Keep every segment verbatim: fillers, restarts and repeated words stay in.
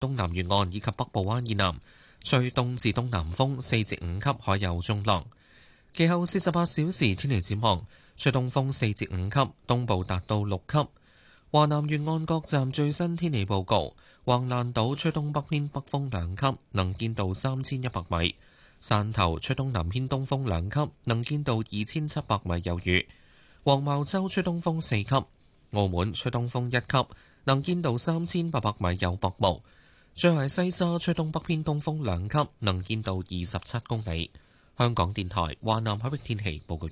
東南沿岸以及北部灣以南，吹東至東南風四至五級，海有中浪。其後四十八小時天氣展望，吹東風四至五級，東部達到六級。華南沿岸各站最新天氣報告：橫瀾島吹東北偏北風兩級，能見度三千一百米；汕頭吹東南偏東風兩級，能見度二千七百米有餘；黃茅洲吹東風四級；澳門吹東風一級，能見度三千八百米有薄霧。最後係西沙吹東北偏東風兩級，能見度二十七公里。香港電台華南海域天氣報告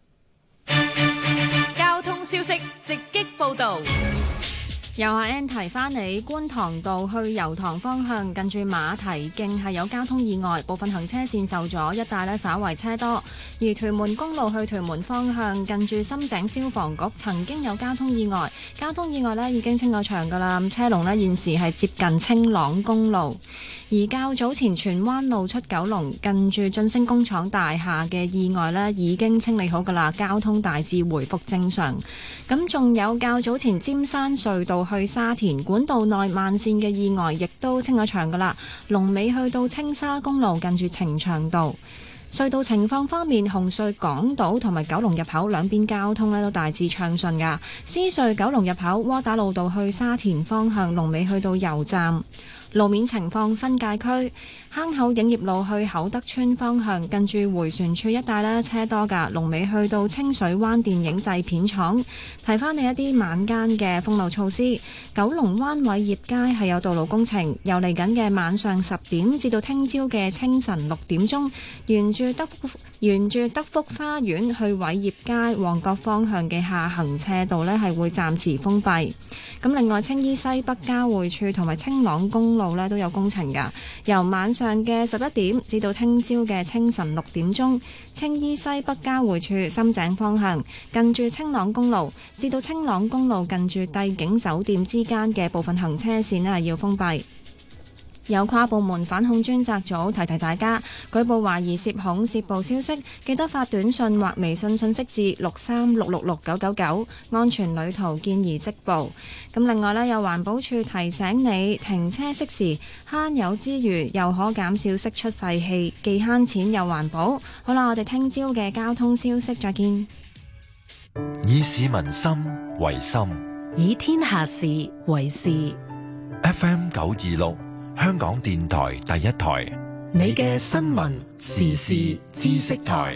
完。 交通消息直擊報道。 由阿 N 提翻你，觀塘道去油塘方向近住馬蹄徑係有交通意外，部分行車線受阻，一帶呢稍為車多。而屯門公路去屯門方向近住深井消防局曾經有交通意外，交通意外呢已經清咗場㗎啦，咁車龍呢現時係接近青朗公路。而較早前荃灣路出九龍近住晉升工廠大廈嘅意外呢已經清理好㗎啦，交通大致回復正常。咁仲有較早前尖山隧道去沙田管道內慢線嘅意外亦都清咗場㗎啦，龍尾去到青沙公路近住呈祥道。隧道情況方面，紅隧港島同埋九龍入口兩邊交通呢都大致暢順㗎。獅隧九龍入口窩打老道去沙田方向龍尾去到油站。路面情況，新界區坑口影業路去厚德村方向近住迴旋處一帶呢車多㗎，龍尾去到清水灣電影製片廠。提翻你一啲晚間嘅封路措施，九龍灣偉業街係有道路工程，由嚟緊嘅晚上十點至到聽朝嘅清晨六點鐘，沿住德福沿住德福花園去偉業街旺角方向嘅下行車道呢係會暫時封閉。咁另外，青衣西北交匯處同埋青朗公路呢都有工程㗎，由晚上嘅十一點至到聽朝嘅清晨六點鐘，青衣西北交匯處深井方向近住青朗公路至到青朗公路近住帝景酒店之間嘅部分行車線呢要封閉。有跨部門反恐專責組提提大家，舉報懷疑涉恐涉暴消息，記得發短信或微信訊息至六三六六六九九九，安全旅途建議即報。咁另外呢，有環保署提醒你停車熄匙，慳油之餘又可減少釋出廢氣，既慳錢又環保。好啦，我哋聽朝嘅交通消息再見。 以市民心為心， 以天下事為事。 F M 九二六。香港電台第一台， 你嘅新聞時事知識台。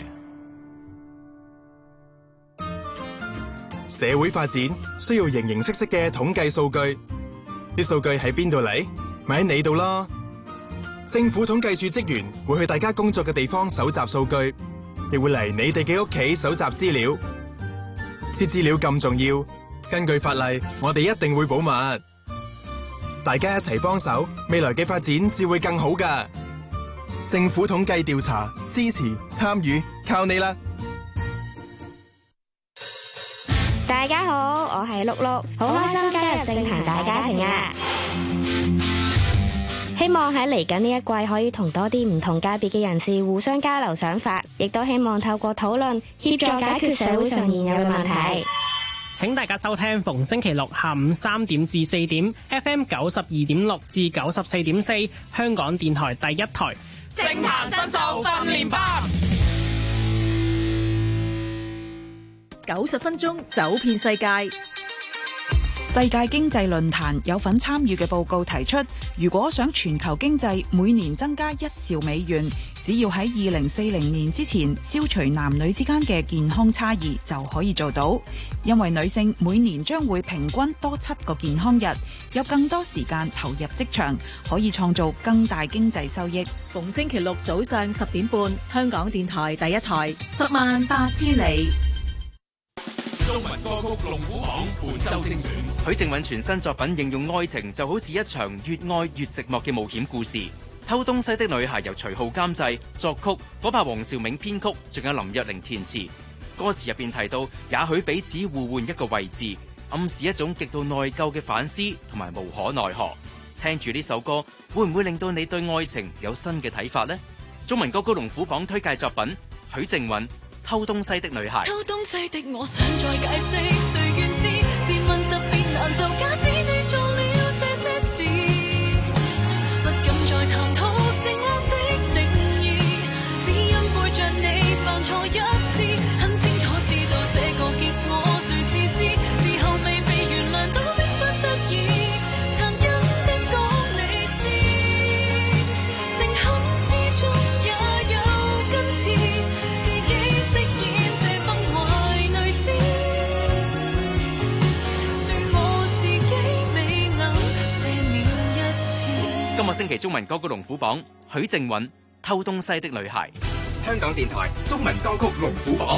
社會發展需要形形色色嘅統計數據，啲數據喺邊度嚟？咪喺你度咯。政府統計處職員會去大家工作嘅地方搜集數據，亦會嚟你哋嘅屋企搜集資料。啲資料咁重要，根據法例，我哋一定會保密。大家一齊幫手，未來嘅發展至會更好㗎。政府統計調查，支持參與，靠你啦！ 大家好，我係碌碌，好開心加入政壇大家庭啊！希望喺嚟緊呢一季可以同多啲唔同界別嘅人士互相交流想法，亦都希望透過討論協助解決社會上現有嘅問題。 請大家收聽逢星期六下午三點至四點 F M 九十二點六至九十四點四香港電台第一台政壇新秀訓練班， 九十分鐘走遍世界。 世界經濟論壇有份參與嘅報告提出，如果想全球經濟每年增加一兆美元，只要喺二零四零年之前消除男女之間嘅健康差異就可以做到。因為女性每年將會平均多七個健康日，有更多時間投入職場，可以創造更大經濟收益。 逢星期六早上十點半，香港電台第一台，十萬八千里。 中文歌曲龍虎榜本周精選，許靖韻全新作品形容愛情就好似一場越愛越寂寞嘅冒險故事。偷東西的女孩由徐浩監製作曲，火拍黃兆銘編曲，仲有林若寧填詞。歌詞入邊提到，也許彼此互換一個位置，暗示一種極度內疚嘅反思同埋無可奈何。聽住呢首歌，會唔會令到你對愛情有新嘅睇法呢？中文歌曲龍虎榜推介作品，許靖韻偷東西的女孩。 偷東西的我想再解釋，誰願知？自問特別難受，假使你做了這些事， 今個星期中文歌曲龍虎榜，許靖韻《偷東西的女孩》。 香港電台中文歌曲龍虎榜。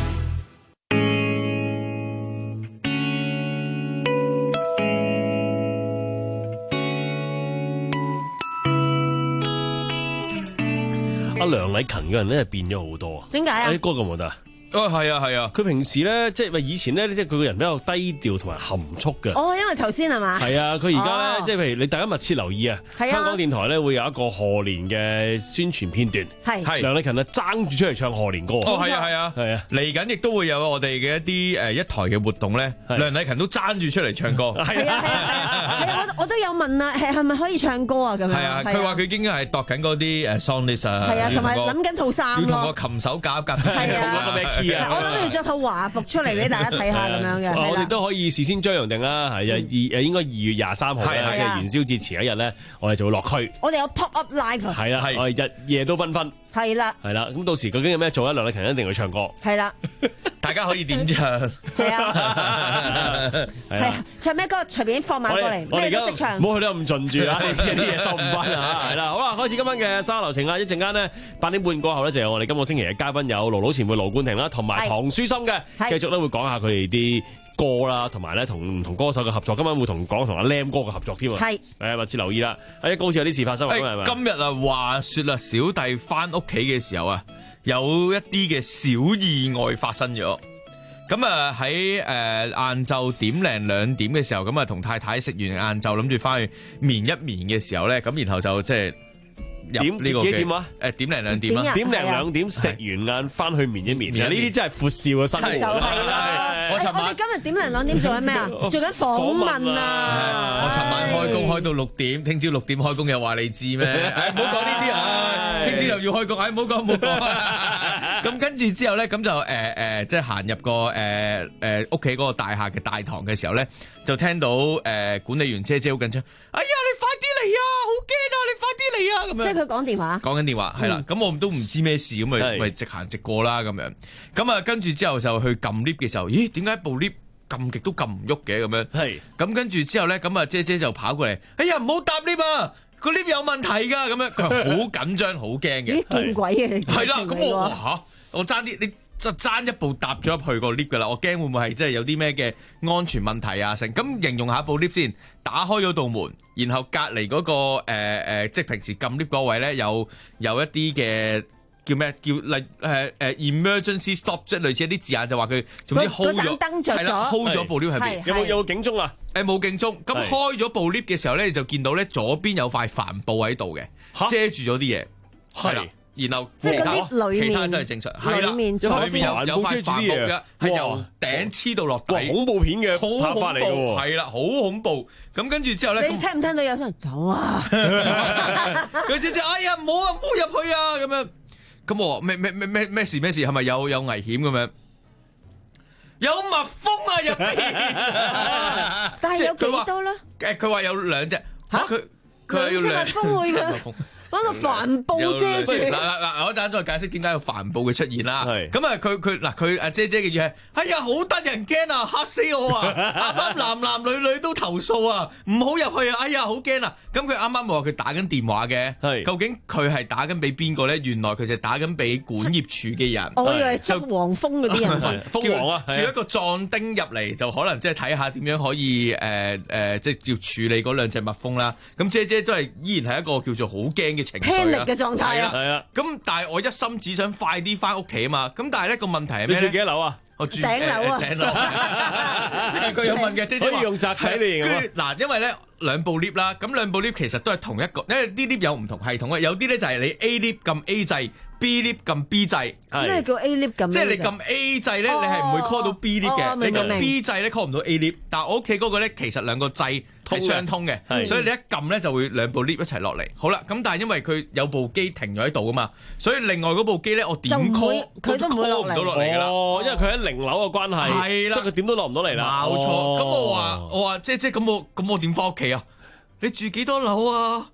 阿梁禮勤嘅人咧變咗好多啊！ 點解啊？ 啲歌咁唔得啊？ 哦，係啊，係啊！ 佢平時咧，即係咪以前咧，即係佢個人比較低調同埋含蓄嘅。 哦，因為頭先係嘛？ 係啊，佢而家咧，即係譬如你大家密切留意啊，香港電台咧會有一個賀年嘅宣傳片段， 係係梁禮勤啊爭住出嚟唱賀年歌。 哦，係啊，係啊， 係啊， 嚟緊亦都會有我哋嘅一啲誒一台嘅活動咧，梁禮勤都爭住出嚟唱歌。 係啊，係啊，係啊，我我都有問啊，係係咪可以唱歌啊？咁樣係啊，佢話佢已經係度緊嗰啲誒 song list 啊， 係啊，同埋諗緊套衫咯， 要同個琴手夾一夾， 係啊， 個咩 key 啊？ 我諗要着套華服出嚟俾大家睇下咁樣嘅。 我哋都可以事先張揚定啦，係啊，二誒應該二月廿三號咧，即係元宵節前一日咧，我哋就會落區。 我哋有 pop up live。係啦，我哋日夜都繽紛。 係啦， 係啦，咁到時究竟有咩做咧？梁禮勤一定會唱歌。 係啦， 大家可以點唱？ 係啊，係啊，唱咩歌隨便放馬過嚟，咩都識唱。 唔好去得咁盡住啦，你知啲嘢收唔翻啊！係啦，好啦，開始今晚嘅沙流情啊！一陣間呢，八點半過後咧，就有我哋今個星期嘅嘉賓有盧盧前輩盧冠廷啦，同埋唐書琛嘅，繼續咧會講下佢哋啲歌啦，同埋咧同唔同歌手嘅合作。今晚會同講同阿 Lam 哥嘅合作添啊！係，誒密切留意啦。誒，好似有啲事發生，係咪？ 今日啊，話說啦，小弟翻屋企嘅時候啊，有一啲嘅小意外發生咗。咁啊喺誒晏晝點零兩點嘅時候，咁啊同太太食完晏晝，諗住翻去眠一眠嘅時候咧，咁然後就即係。 點呢個幾點啊？ 誒點零兩點啦， 點零兩點食完晏翻去眠一眠，呢啲真係闊少嘅生活。 就係啦，我我哋今日點零兩點做緊咩啊？做緊訪問啊！ 我尋晚開工開到六點，聽朝六點開工又話你知咩？誒唔好講呢啲啊！聽朝又要開工，誒唔好講唔好講。咁跟住之後咧，咁就誒誒，即係行入個誒誒屋企嗰個大廈嘅大堂嘅時候咧，就聽到誒管理員姐姐好緊張，哎呀你快啲嚟啊！好驚啊！你快啲嚟啊！咁樣。 即係佢講電話， 講緊電話係啦，咁、嗯、我都唔知咩事，咁咪咪直行直過啦咁樣。咁啊，跟住之後就去撳 lift 嘅時候，咦？點解部 lift 撳極都撳唔喐嘅咁樣？係。咁跟住之後咧，咁啊姐姐就跑過嚟，哎呀唔好搭 lift 啊！個 lift 有問題㗎，咁樣佢好緊張，好驚嘅。 咦？見鬼嘅！ 係啦，咁我嚇我爭啲你。就爭一步踏咗入去個 lift 噶啦，我驚會唔會係即係有啲咩嘅安全問題啊？成咁形容下部 lift 先，打開咗道門，然後隔離嗰個誒誒，即係平時撳 lift 嗰位咧，有有一啲嘅叫咩？叫例誒誒 emergency stop，即係類似一啲字眼，就話佢總之 hold 咗，係啦 hold 咗部 lift 喺邊。 有冇有冇警鐘啊？ 誒冇警鐘。咁開咗部 lift 嘅時候咧，就見到咧左邊有塊帆布喺度嘅，遮住咗啲嘢，係啦。然後即係嗰啲裏面， 其他都係正常，係啦， 裏面有有有塊帆布嘅，係由頂黐到落底， 恐怖片嘅拍法嚟嘅喎，係啦，好恐怖。咁跟住之後咧， 你聽唔聽到有聲走啊？ 佢姐姐，哎呀，唔好啊，唔好入去啊！咁樣，咁我咩咩咩咩咩事咩事？係咪有有危險咁樣？有蜜蜂啊入邊， 但係有幾多咧？ 誒，佢話有兩隻嚇，佢佢話要兩隻蜜蜂會嘅。嗰個帆布遮住。嗱嗱嗱，我一陣再解釋點解有帆布嘅出現啦。咁啊，佢佢嗱佢阿姐姐嘅語係，哎呀，好得人驚啊，嚇死我啊！啱啱男男女女都投訴啊，唔好入去啊！哎呀，好驚啊！咁佢啱啱冇話佢打緊電話嘅，究竟佢係打緊俾邊個咧？原來佢就打緊俾管業處嘅人。 我以為捉黃蜂嗰啲人， 蜂王啊， 叫一個壯丁入嚟，就可能即係睇下點樣可以誒誒，即係要處理嗰兩隻蜜蜂啦。咁姐姐都係依然係一個叫做好驚嘅情緒啊， 嘅狀態啊， 係啊。 咁但係我一心只想快啲翻屋企啊嘛。咁但係呢個問題係咩咧？ 你住幾多樓啊？ 我住頂樓啊。 頂樓。佢有問嘅，姐姐可以用宅仔嚟形容。 嗱，因為咧兩部 lift 啦，咁兩部 lift 其實都係同一個，因為啲 lift 有唔同系統嘅，有啲咧就係你 A lift 撳 A 掣。B lift 撳 B 掣， 咩叫 A lift 撳？ 即係你撳 A 掣咧，你係唔會 call 到 B lift 嘅。你撳 B 掣咧 call 唔到 A lift。但係我屋企嗰個咧，其實兩個掣係相通嘅，所以你一撳咧就會兩部 lift 一齊落嚟。好啦，咁但係因為佢有部機停咗喺度噶嘛，所以另外嗰部機咧我點 call 佢都 call 唔到落嚟噶啦。 哦，因為佢喺零樓嘅關係， 係啦， 所以佢點都落唔到嚟啦。 冇錯。咁我話我話姐姐，咁我咁我點翻屋企啊？你住幾多樓啊？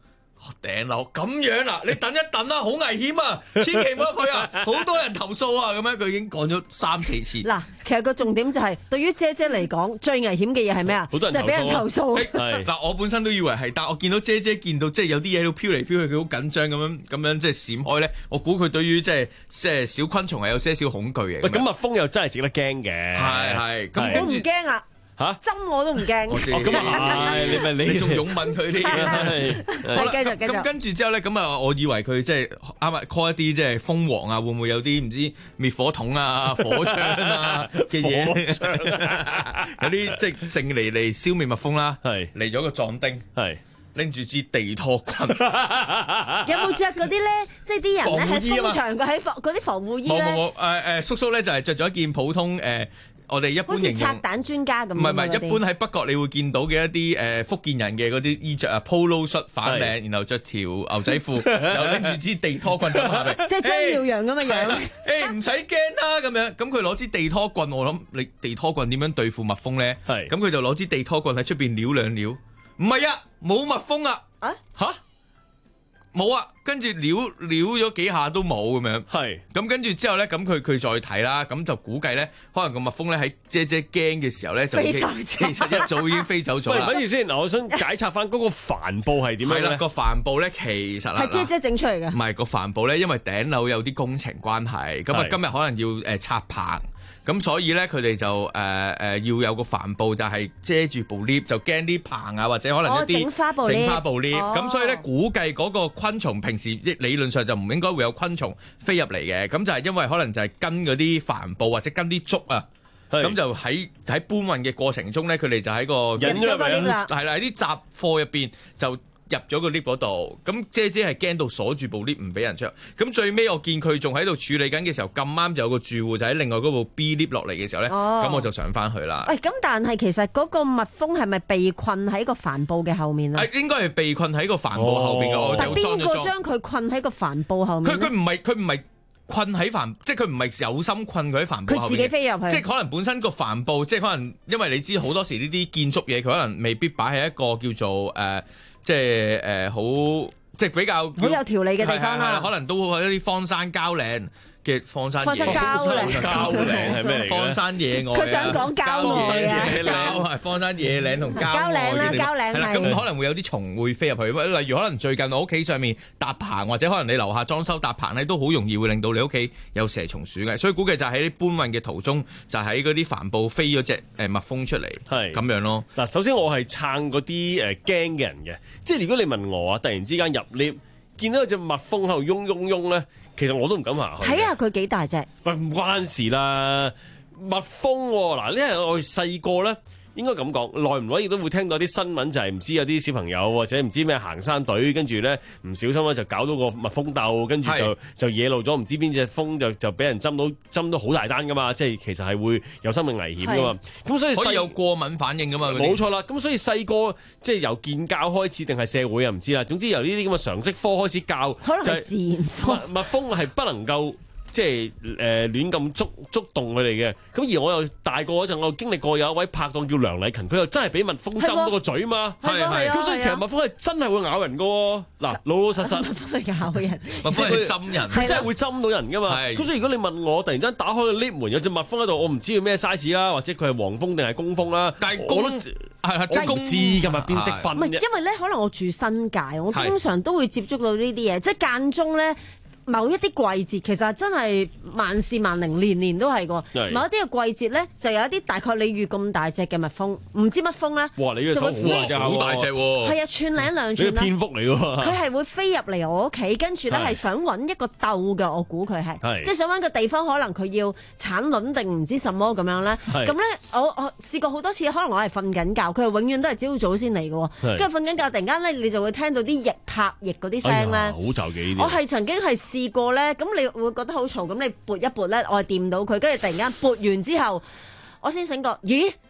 頂樓咁樣啦，你等一等啦，好危險啊，千祈唔好去啊，好多人投訴啊，咁樣佢已經講咗三四次。 嗱，其實個重點就係、是、對於姐姐嚟講，最危險嘅嘢係咩啊？ 好多人就係俾人投訴。 嗱，我本身都以為係，但我見到姐姐見到即係有啲嘢喺度飄嚟飄去，佢好緊張咁樣咁樣即係閃開咧。我估佢對於即係即係小昆蟲係有些少恐懼嘅。 喂，咁蜜蜂又真係值得驚嘅。 係係，咁我唔驚啊！ 嚇針我都唔驚。 咁啊係，你咪你你仲擁吻佢啲？ 好啦，繼續繼續。 咁跟住之後咧，咁啊，我以為佢即係啱啱 call 一啲即係蜂王啊，會唔會有啲唔知滅火筒啊、火槍啊嘅嘢？有啲即係勝嚟嚟消滅蜜蜂啦。係嚟咗個壯丁。係。拎住支地拖棍，有冇着嗰啲咧？即係啲人咧喺工場喺防嗰啲防護衣咧。 冇冇冇，誒誒叔叔咧就係着咗一件普通誒，我哋一般形容好似拆彈專家咁。 唔係唔係，一般喺北角你會見到嘅一啲誒福建人嘅嗰啲衣着啊 ，polo 恤反領，然後着條牛仔褲，又拎住支地拖棍咁下邊， 即係張耀揚咁嘅樣。 誒唔使驚啦，咁樣咁佢攞支地拖棍，我諗你地拖棍點樣對付蜜蜂咧？係咁佢就攞支地拖棍喺出邊撩兩撩。唔係啊，冇蜜蜂啊！啊吓，冇啊，跟住撩撩咗幾下都冇咁樣。係咁跟住之後咧，咁佢佢再睇啦，咁就估計咧，可能個蜜蜂咧喺姐姐驚嘅時候咧，就已經其實一早已經飛走咗啦。 喂，等住先，嗱，我想解拆翻嗰個帆布係點樣咧？ 係啦，個帆布咧其實係姐姐整出嚟嘅。 唔係個帆布咧，因為頂樓有啲工程關係，咁啊今日可能要誒拆棚。咁所以咧，佢哋就誒誒、呃呃、要有個帆布，就係遮住部 lift，就驚啲棚啊，或者可能一啲整花布 lift。咁所以咧，估計嗰個昆蟲平時理論上就唔應該會有昆蟲飛入嚟嘅。咁就係因為可能就係跟嗰啲帆布或者跟啲竹啊，咁就喺喺搬運嘅過程中咧，佢哋就喺個引咗個 lift 啦， 係啦，喺啲雜貨入邊就入咗個 lift 嗰度，咁姐姐係驚到鎖住部 lift 唔俾人出，咁最尾我見佢仲喺度處理緊嘅時候，咁啱就有個住戶就喺另外嗰部 B lift 落嚟嘅時候咧，咁、哦、我就上翻去啦。 喂，咁但係其實嗰個蜜蜂係咪被困喺個帆布嘅後面啊？ 應該係被困喺個帆布後邊嘅。哦、 但邊個將佢困喺個帆布後面？ 佢佢唔係佢唔係困喺帆，即係佢唔係有心困佢喺帆布後面。 佢自己飛入去。 即係可能本身個帆布，即係可能因為你知好多時呢啲建築嘢，佢可能未必擺喺一個叫做誒。呃即係誒好，即係比較好有條理嘅地方啦。 可能都會有一啲荒山郊嶺嘅荒山野郊嶺， 郊嶺係咩嚟？荒山野外佢想講郊外啊， 係荒山野嶺同郊郊嶺啦，郊嶺係啦。 咁可能會有啲蟲會飛入去，例如可能最近我屋企上面搭棚，或者可能你樓下裝修搭棚咧，都好容易會令到你屋企有蛇蟲鼠嘅。所以估計就喺搬運嘅途中，就喺嗰啲帆布飛咗隻誒蜜蜂出嚟，係咁樣咯。 嗱，首先我係撐嗰啲誒驚嘅人嘅，即係如果你問我啊，突然之間入 lift 見到有隻蜜蜂喺度嗡嗡嗡咧。其實我都唔敢行去。 睇下佢幾大隻。 喂，唔關事啦，蜜蜂喎、啊，嗱，呢係我哋細個咧，應該咁講，耐唔耐亦都會聽到啲新聞，就係唔知有啲小朋友或者唔知咩行山隊，跟住咧唔小心咧就搞到個蜜蜂竇，跟住就就惹怒咗唔知邊隻蜂，就就俾人針到針到好大單噶嘛，即係其實係會有生命危險噶嘛。咁所以可以有過敏反應噶嘛。 冇錯啦。咁所以細個即係由建教開始定係社會啊，唔知啦。總之由呢啲咁嘅常識科開始教， 可能係自然科。 蜜蜜蜂係不能夠。即係誒亂咁觸觸動佢哋嘅，咁而我又大個嗰陣，我經歷過有一位拍檔叫梁禮勤，佢又真係俾蜜蜂針到個嘴嘛，係係，咁所以其實蜜蜂係真係會咬人噶喎。嗱，老老實實， 蜜蜂係咬人， 蜜蜂係針人， 佢真係會針到人噶嘛。咁所以如果你問我，突然間打開個 lift 門有隻蜜蜂喺度，我唔知佢咩 size 啦，或者佢係黃蜂定係工蜂啦， 但係我都係係即係唔知㗎嘛，邊識分啫？ 唔係因為咧，可能我住新界，我經常都會接觸到呢啲嘢，即係間中咧。某一啲季節其實真係萬事萬靈，年年都係個。某一啲嘅季節咧，就有一啲大概鯉魚咁大隻嘅蜜蜂，唔知乜蜂咧， 哇！你嘅手好大隻喎， 係啊，寸零兩寸啦。 蝙蝠嚟喎， 佢係會飛入嚟我屋企，跟住咧係想揾一個竇嘅，我估佢係，即係想揾個地方，可能佢要產卵定唔知什麼咁樣咧。咁咧，我我試過好多次，可能我係瞓緊覺，佢係永遠都係朝早先嚟嘅，跟住瞓緊覺，突然間咧，你就會聽到啲翼拍翼嗰啲聲咧， 好就幾啲。 我係曾經係試過咧，咁你會覺得好嘈，咁你撥一撥咧，我係掂到佢，跟住突然間撥完之後，我先醒覺，咦？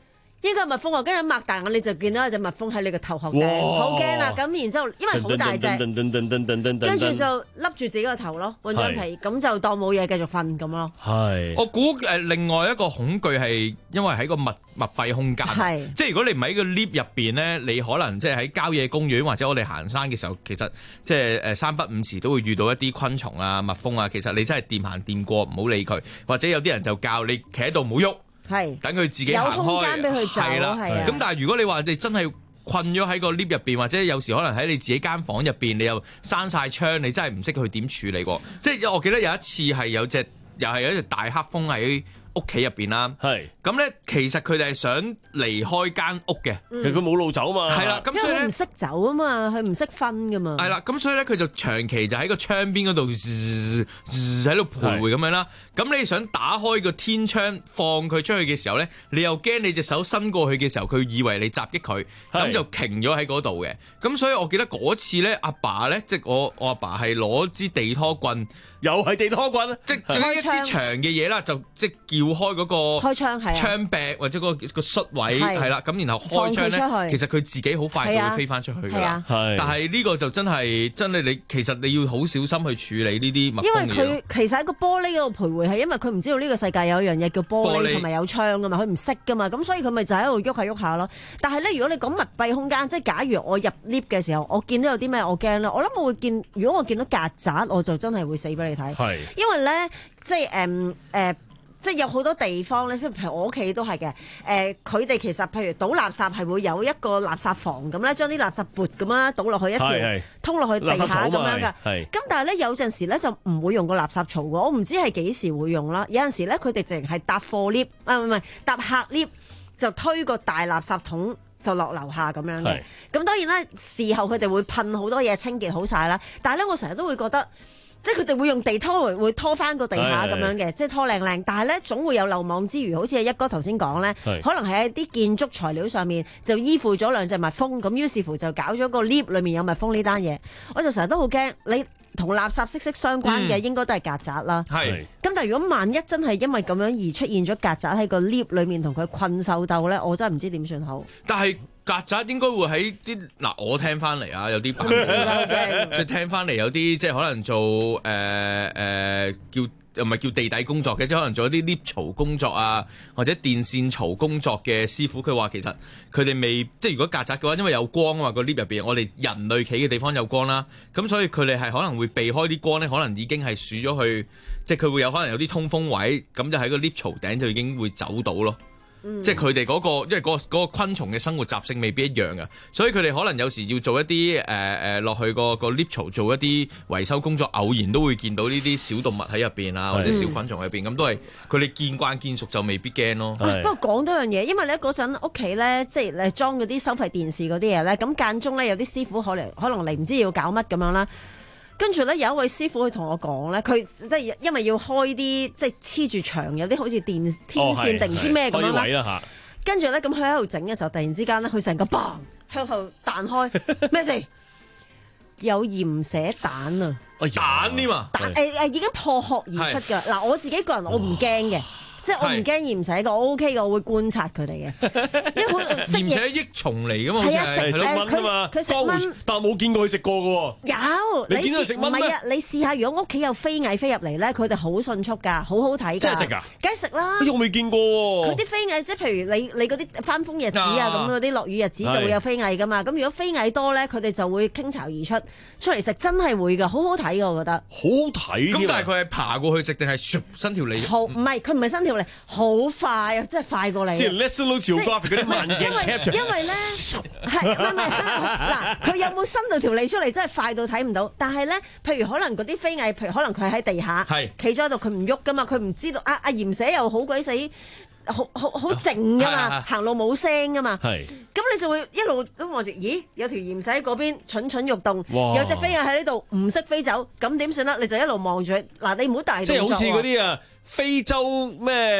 應該係蜜蜂啊，跟住擘大眼你就見到有隻蜜蜂喺你個頭殼頂，好驚啊！咁然之後因為好大隻，跟住就笠住自己個頭咯，換張被，咁就當冇嘢繼續瞓咁咯。 係， 我估誒另外一個恐懼係因為喺個密密閉空間，即係如果你唔喺個 lift 入邊咧，你可能即係喺郊野公園或者我哋行山嘅時候，其實即係誒三不五時都會遇到一啲昆蟲啊、蜜蜂啊，其實你真係掂行掂過，唔好理佢，或者有啲人就教你企喺度唔好喐。係，等佢自己行開， 有空間俾佢走， 係啦。咁但係如果你話你真係困咗喺個 lift 入邊，或者有時可能喺你自己間房入邊，你又閂晒窗，你真係唔識佢點處理過。即係我記得有一次係有隻又係有一隻大黑蜂喺屋企入邊啦，係咁咧，其實佢哋係想離開間屋嘅， 其實佢冇路走嘛， 係啦，咁所以咧唔識走啊嘛，佢唔識分噶嘛， 係啦，咁所以咧佢就長期就喺個窗邊嗰度喺度徘徊咁樣啦。咁你想打開個天窗放佢出去嘅時候咧，你又驚你隻手伸過去嘅時候，佢以為你襲擊佢，咁就停咗喺嗰度嘅。咁所以我記得嗰次咧，阿爸咧，即係我我阿爸係攞支地拖棍， 又係地拖棍， 即係一支長嘅嘢啦，就即係撬開嗰個開窗係窗壁或者個個恤位係啦，咁然後開窗咧，其實佢自己好快就會飛翻出去噶啦。但係呢個就真係真係你其實你要好小心去處理呢啲蜜蜂嘅嘢。因為佢其實喺個玻璃嗰度徘徊，係因為佢唔知道呢個世界有一樣嘢叫玻璃同埋有窗噶嘛，佢唔識噶嘛，咁所以佢咪就喺度喐下喐下咯。但係咧，如果你講密閉空間，即係假如我入 lift 嘅時候，我見到有啲咩我驚啦，我諗我會見，如果我見到曱甴，我就真係會死俾你睇。係，因為咧即係誒誒。即係有好多地方咧，即係譬如我屋企都係嘅。誒、呃，佢哋其實譬如倒垃圾係會有一個垃圾房咁咧，將啲垃圾撥咁樣倒落去一條通落去地下咁樣㗎。咁但係咧有陣時咧就唔會用個垃圾槽㗎。我唔知係幾時會用啦。有陣時咧佢哋淨係搭貨 lift，啊唔係搭客 lift 就推個大垃圾桶就落樓下咁樣嘅。咁當然啦，事後佢哋會噴好多嘢清潔好晒啦。但係咧我成日都會覺得。即係佢哋會用地拖會拖翻個地下咁樣嘅，即係拖靚靚。但係咧總會有漏網之魚，好似阿一哥頭先講咧，可能喺啲建築材料上面就依附咗兩隻蜜蜂，咁於是乎就搞咗個 lift 裏面有蜜蜂呢單嘢。我就成日都好驚，你同垃圾息息相關嘅應該都係曱甴啦。係、嗯。咁但係如果萬一真係因為咁樣而出現咗曱甴喺個 lift 裏面同佢困獸鬥咧，我真係唔知點算好。 但係曱甴應該會喺啲嗱，我聽翻嚟啊，有啲即係聽翻嚟有啲即係可能做誒誒、呃呃、叫唔係叫地底工作嘅，即係可能做一啲 lift 槽工作啊，或者電線槽工作嘅師傅，佢話其實佢哋未即係如果曱甴嘅話，因為有光啊嘛，個 lift 入邊，我哋人類企嘅地方有光啦，咁所以佢哋係可能會避開啲光咧，可能已經係數咗去，即係佢會有可能有啲通風位，咁就喺個 lift 槽頂就已經會走到咯。嗯、即係佢哋嗰個，因為嗰、嗰個嗰個昆蟲嘅生活習性未必一樣嘅，所以佢哋可能有時要做一啲誒誒落去個個 lift 槽做一啲維修工作，偶然都會見到呢啲小動物喺入邊啊，或者小昆蟲喺入邊，咁、嗯、都係佢哋見慣見熟就未必驚咯。 不過講多樣嘢，因為咧嗰陣屋企咧，即係誒裝嗰啲收費電視嗰啲嘢咧，咁間中咧有啲師傅可能可能嚟唔知要搞乜咁樣啦。跟住咧有一位師傅去同我講咧，佢即係因為要開啲即係黐住牆有啲好似電天線定唔知咩咁樣啦。跟住咧咁佢喺度整嘅時候，突然之間咧佢成個砰向後彈開，咩事？有鹽蛇蛋啊！ 蛋添啊！ 蛋誒誒已經破殼而出㗎。嗱我自己個人我唔驚嘅。即係我唔驚鹽蛇嘅，我 OK 嘅，我會觀察佢哋嘅。因為好鹽蛇益蟲嚟㗎嘛， 係啊，食誒佢佢食蚊， 但係冇見過佢食過嘅喎。 有， 你見到佢食蚊咩？ 唔係啊，你試下，如果屋企有飛蟻飛入嚟咧，佢哋好迅速㗎，好好睇㗎。 真係食㗎？ 梗係食啦。 我未見過喎。 佢啲飛蟻即係譬如你你嗰啲翻風日子啊，咁嗰啲落雨日子就會有飛蟻㗎嘛。咁如果飛蟻多咧，佢哋就會傾巢而出出嚟食，真係會㗎，好好睇㗎，我覺得。 好好睇。 咁但係佢係爬過去食定係伸條脷？ 好，唔係佢唔係伸條脷，好。快啊！真係快過你。 即係 National Geographic 嗰啲慢鏡 capture。 因為咧係唔係唔係嗱，佢有冇伸到條脷出嚟？真係快到睇唔到。但係咧，譬如可能嗰啲飛蟻，譬如可能佢喺地下，企咗喺度，佢唔喐噶嘛，佢唔知道。阿阿鹽蛇又好鬼死，好好好靜噶嘛，行路冇聲噶嘛。係。咁你就會一路都望住，咦？有條鹽蛇喺嗰邊蠢蠢欲動，有隻飛蟻喺呢度唔識飛走，咁點算啦？你就一路望住佢。嗱，你唔好大動作。 即係好似嗰啲啊，非洲咩？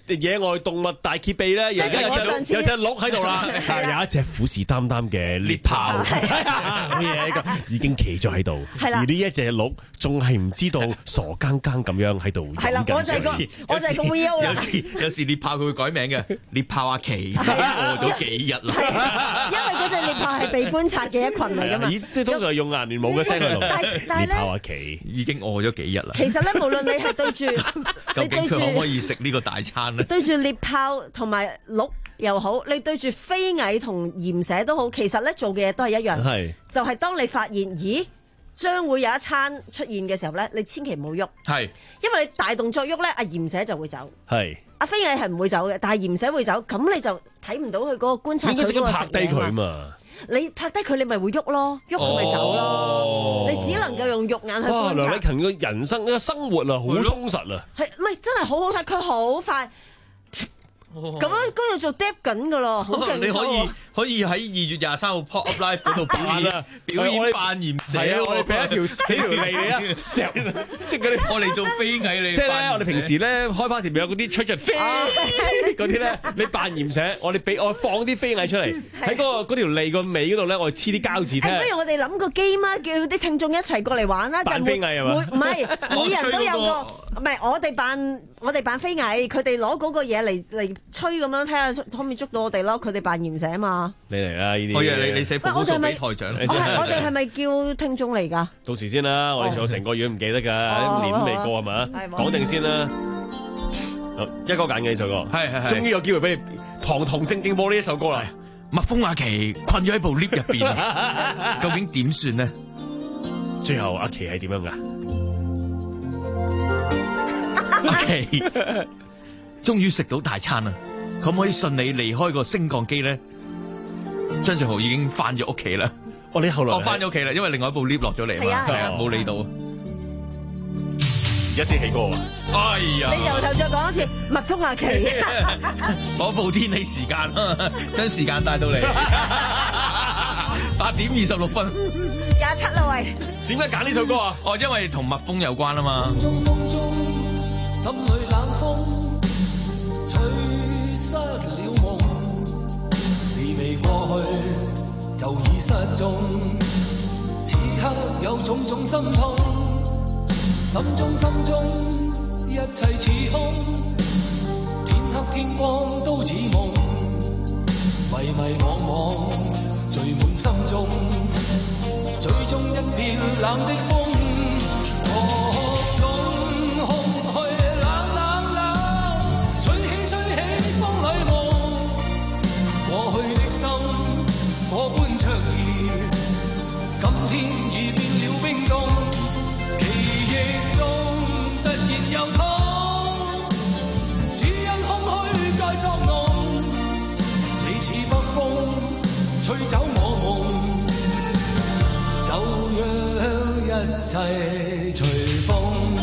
野外動物大揭秘咧，而家有隻有隻鹿喺度啦，有一隻虎視眈眈嘅獵豹，好嘢呢個已經企咗喺度，而呢一隻鹿仲係唔知道傻更更咁樣喺度飲緊水。 我就係個 Will 有時有時獵豹佢會改名嘅，獵豹阿奇餓咗幾日啦， 因為嗰隻獵豹係被觀察嘅一群嚟噶嘛。 即係通常係用顏聯武嘅聲喺度。 但係咧， 獵豹阿奇已經餓咗幾日啦。 其實咧，無論你係對住， 究竟佢可唔可以食呢個大餐咧？ 對住獵豹同埋鹿又好，你對住飛蟻同鹽蛇都好，其實咧做嘅嘢都係一樣，係就係當你發現，咦？將會有一餐出現嘅時候咧，你千祈唔好喐，係，因為你大動作喐咧，阿鹽蛇就會走，係，阿飛蟻係唔會走嘅，但係鹽蛇會走，咁你就睇唔到佢嗰個觀察佢嗰個食嘢嘛。應該拍低佢嘛？你拍低佢，你咪會喐咯，喐佢咪走咯，哦、你只能夠用肉眼去觀察。哇！梁禮勤嘅人生嘅生活啊，好充實啊，係，唔係真係好好睇，佢好快。咁樣嗰度做 dap 緊噶咯，好勁！ 你可以可以喺二月廿三號 Pop Up Live 嗰度扮啦，表演扮鹽蛇啊！我哋俾一條俾條脷你啊，石即係嗰啲我哋做飛蟻你。即係咧，我哋平時咧開 party 咪有嗰啲吹出飛嗰啲咧，你扮鹽蛇，我哋俾我放啲飛蟻出嚟喺嗰個嗰條脷個尾嗰度咧，我哋黐啲膠紙聽。 不如我哋諗個 game 啊，叫啲聽眾一齊過嚟玩啦！ 扮飛蟻係嘛？ 唔係，每人都有個，唔係我哋扮我哋扮飛蟻，佢哋攞嗰個嘢嚟嚟。吹咁樣睇下可唔可以捉到我哋咯？佢哋扮鹽蛇嘛？你嚟啦！呢啲可以你你寫報告俾台長。我哋係咪叫聽眾嚟㗎？ 到時先啦，我哋仲有成個月唔記得㗎，一年都未過係嘛？講定先啦。一哥揀嘅呢首歌，係係係，終於有機會俾你堂堂正正播呢一首歌啦。 蜜蜂阿奇困咗喺部 lift 入邊啊！究竟點算呢？ 最後阿奇係點樣㗎？ 阿奇。終於食到大餐啦！可唔可以順利離開個升降機咧？張俊豪已經翻咗屋企啦。 哦，你後來我翻咗屋企啦，因為另外一部 lift 落咗嚟嘛，係啊，冇理到。 而家先起歌啊！ 哎呀！ 你由頭再講一次，蜜蜂阿奇。 我部天氣時間，將時間帶到嚟。八點二十六分。 廿七啦喂！ 點解揀呢首歌啊？ 哦，因為同蜜蜂有關啊嘛。 心裏冷風吹失了夢，事未過去就已失蹤，此刻有種種心痛，心中心中一切似空，天黑天光都似夢，迷迷惘惘聚滿心中，最終一片冷的風，各種空虛今天已變了冰凍，記憶中突然又痛，只因空虛在作弄。你似北風吹走我夢，就讓一切隨風。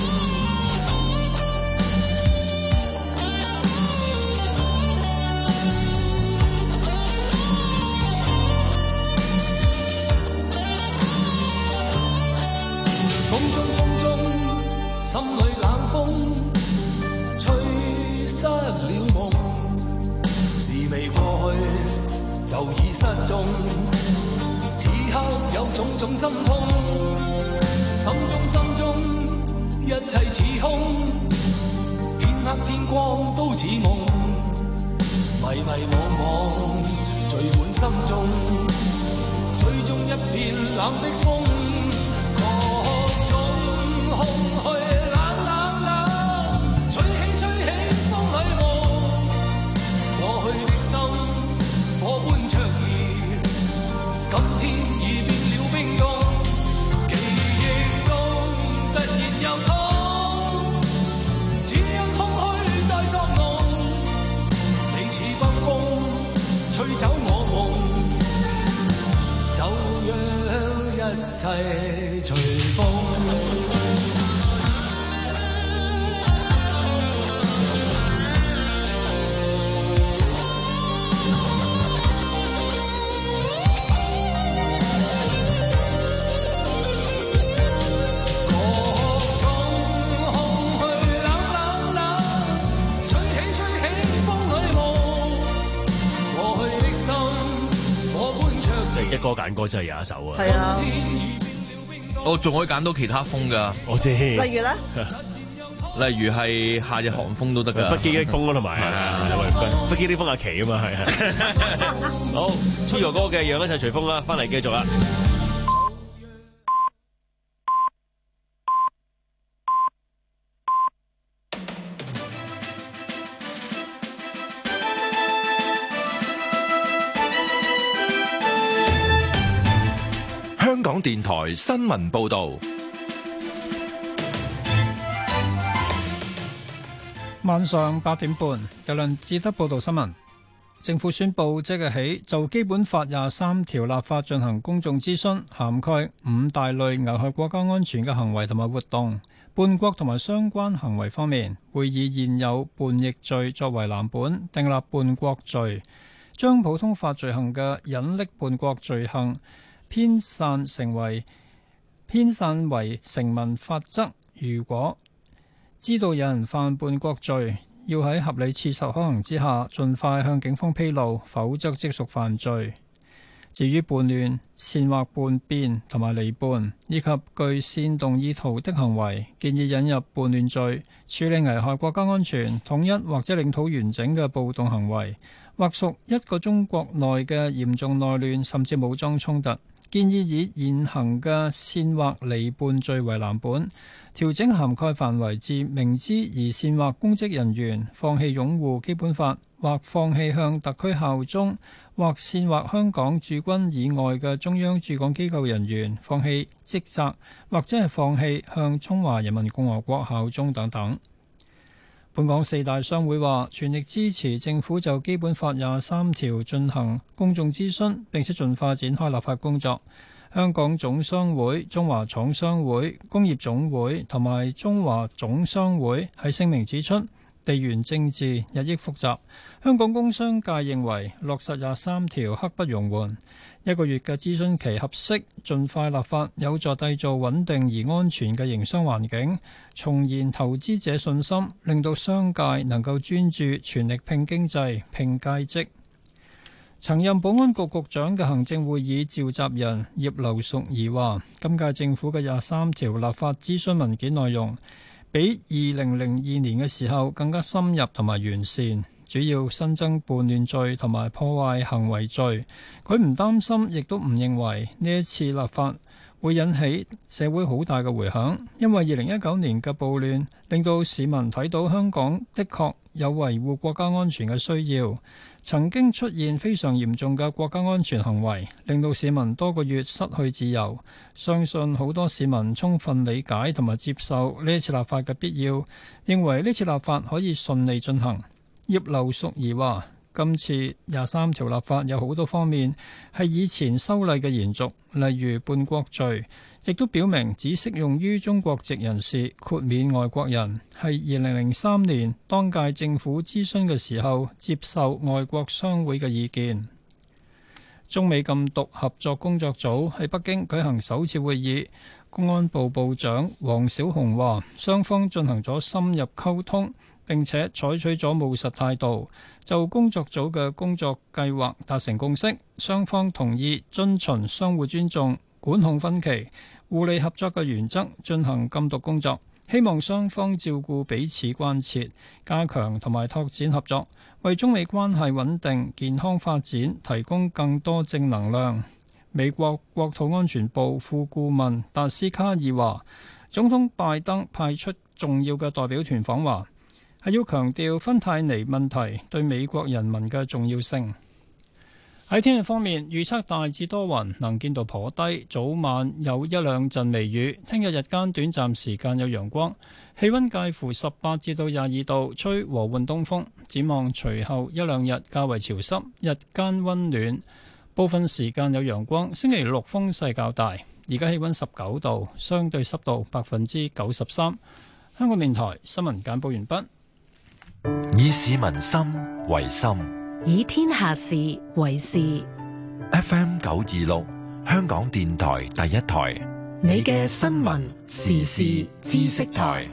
心裏冷風吹失了夢，事未過去就已失蹤，此刻有種種心痛，心中心中一切似空，天黑天光都似夢，迷迷惘惘聚滿心中，最終一片冷的風，各種空虛今天已變了冰凍，記憶中突然又痛，只因空虛在作弄。你似北風吹走我夢，就讓一切隨風。吹起歌揀歌真係有一首啊。 係啊， 我仲可以揀到其他風㗎， 我知。例如咧， 例如係夏日寒風都得㗎， 北極的風咯，同埋北極的風阿奇啊嘛，係啊。好，超哥哥嘅讓一切隨風啦，翻嚟繼續啦。 香港電台新聞報道。 晚上八點半，由梁志德報道新聞。政府宣布即日起就《基本法》廿三條立法進行公眾諮詢，涵蓋五大類危害國家安全嘅行為同埋活動。叛國同埋相關行為方面，會以現有叛逆罪作為藍本，訂立叛國罪，將普通法罪行嘅隱匿叛國罪行編散成為編散為成文法則。如果知道有人犯叛國罪，要喺合理切實可行之下，盡快向警方披露，否則即屬犯罪。至於叛亂、煽惑叛變同埋離叛，以及具煽動意圖的行為，建議引入叛亂罪，處理危害國家安全、統一或者領土完整嘅暴動行為，或屬一個中國內嘅嚴重內亂甚至武裝衝突。建議以現行嘅煽惑離叛罪為藍本，調整涵蓋範圍至明知而煽惑公職人員放棄擁護基本法，或放棄向特區效忠，或煽惑香港駐軍以外嘅中央駐港機構人員放棄職責，或者係放棄向中華人民共和國效忠等等。本港四大商會話全力支持政府就基本法廿三條進行公眾諮詢，並且盡快展開立法工作。香港總商會、中華廠商會、工業總會同埋中華總商會喺聲明指出，地緣政治日益複雜，香港工商界認為落實廿三條刻不容緩，一個月嘅諮詢期合適，盡快立法有助締造穩定而安全嘅營商環境，重燃投資者信心，令到商界能夠專注全力拼經濟、拼佳績。曾任保安局局長嘅行政會議召集人葉劉淑儀話，今屆政府嘅廿三條立法諮詢文件內容比二零零二年嘅時候更加深入同埋完善，主要新增叛亂罪同埋破壞行為罪。佢唔擔心，亦都唔認為呢一次立法會引起社會好大嘅迴響，因為二零一九年嘅暴亂令到市民睇到香港的確有維護國家安全嘅需要。曾經出現非常嚴重嘅國家安全行為，令到市民多個月失去自由。相信好多市民充分理解同埋接受呢一次立法嘅必要，認為呢次立法可以順利進行。葉劉淑儀話，今次廿三條立法有好多方面係以前修例嘅延續，例如叛國罪，亦都表明只適用於中國籍人士，豁免外國人。係二零零三年當屆政府諮詢嘅時候接受外國商會嘅意見。中美禁毒合作工作組喺北京舉行首次會議，公安部部長王小洪話，雙方進行咗深入溝通，並且採取咗務實態度，就工作組嘅工作計劃達成共識，雙方同意遵循相互尊重、管控分歧、互利合作嘅原則進行禁毒工作，希望雙方照顧彼此關切，加強同埋拓展合作，為中美關係穩定健康發展提供更多正能量。美國國土安全部副顧問達斯卡爾話，總統拜登派出重要嘅代表團訪華，係要強調芬太尼問題對美國人民嘅重要性。喺天氣方面，預測大致多雲，能見度頗低，早晚有一兩陣微雨。聽日日間短暫時間有陽光，氣溫介乎十八至到廿二度，吹和緩東風。展望隨後一兩日較為潮濕，日間溫暖，部分時間有陽光。星期六風勢較大。而家氣溫十九度，相對濕度百分之九十三。香港電台新聞簡報完畢。 以市民心為心， 以天下事為事。 F M 九二六，香港電台第一台， 你嘅新聞時事知識台。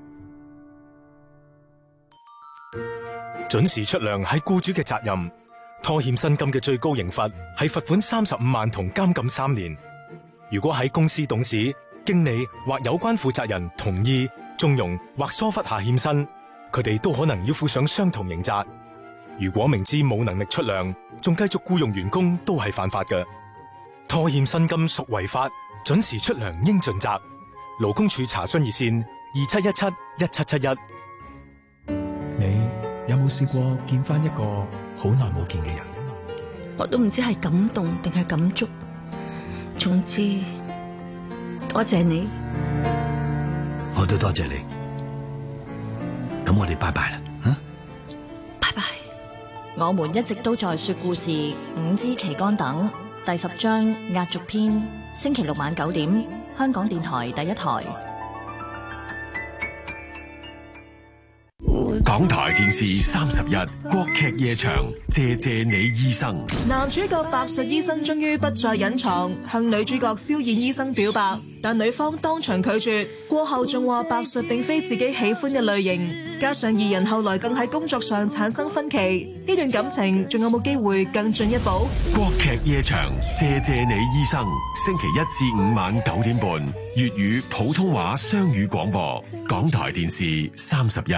準時出糧係僱主嘅責任， 拖欠薪金嘅最高刑罰係罰款三十五萬同監禁三年。如果喺公司董事、經理或有關負責人同意、縱容或疏忽下欠薪，佢哋都可能要負上相同刑責。如果明知冇能力出糧，仲繼續僱用員工，都係犯法嘅。拖欠薪金屬違法，準時出糧應盡責。勞工處查詢熱線二七一七一七七一。 你有冇試過見翻一個好耐冇見嘅人？ 我都唔知係感動定係感觸。總之，多謝你。 我都多謝你。咁我哋拜拜啦，啊？ 拜拜。 我們一直都在說故事，五支旗杆等第十章壓軸篇，星期六晚九點，香港電台第一台。 港台電視三十一國劇夜場，謝謝你醫生。 男主角白術醫生終於不再隱藏，向女主角蕭燕醫生表白，但女方當場拒絕，過後仲話白術並非自己喜歡嘅類型，加上二人後來更喺工作上產生分歧，呢段感情仲有冇機會更進一步？ 國劇夜場，謝謝你醫生，星期一至五晚九點半，粵語普通話雙語廣播，港台電視三十一。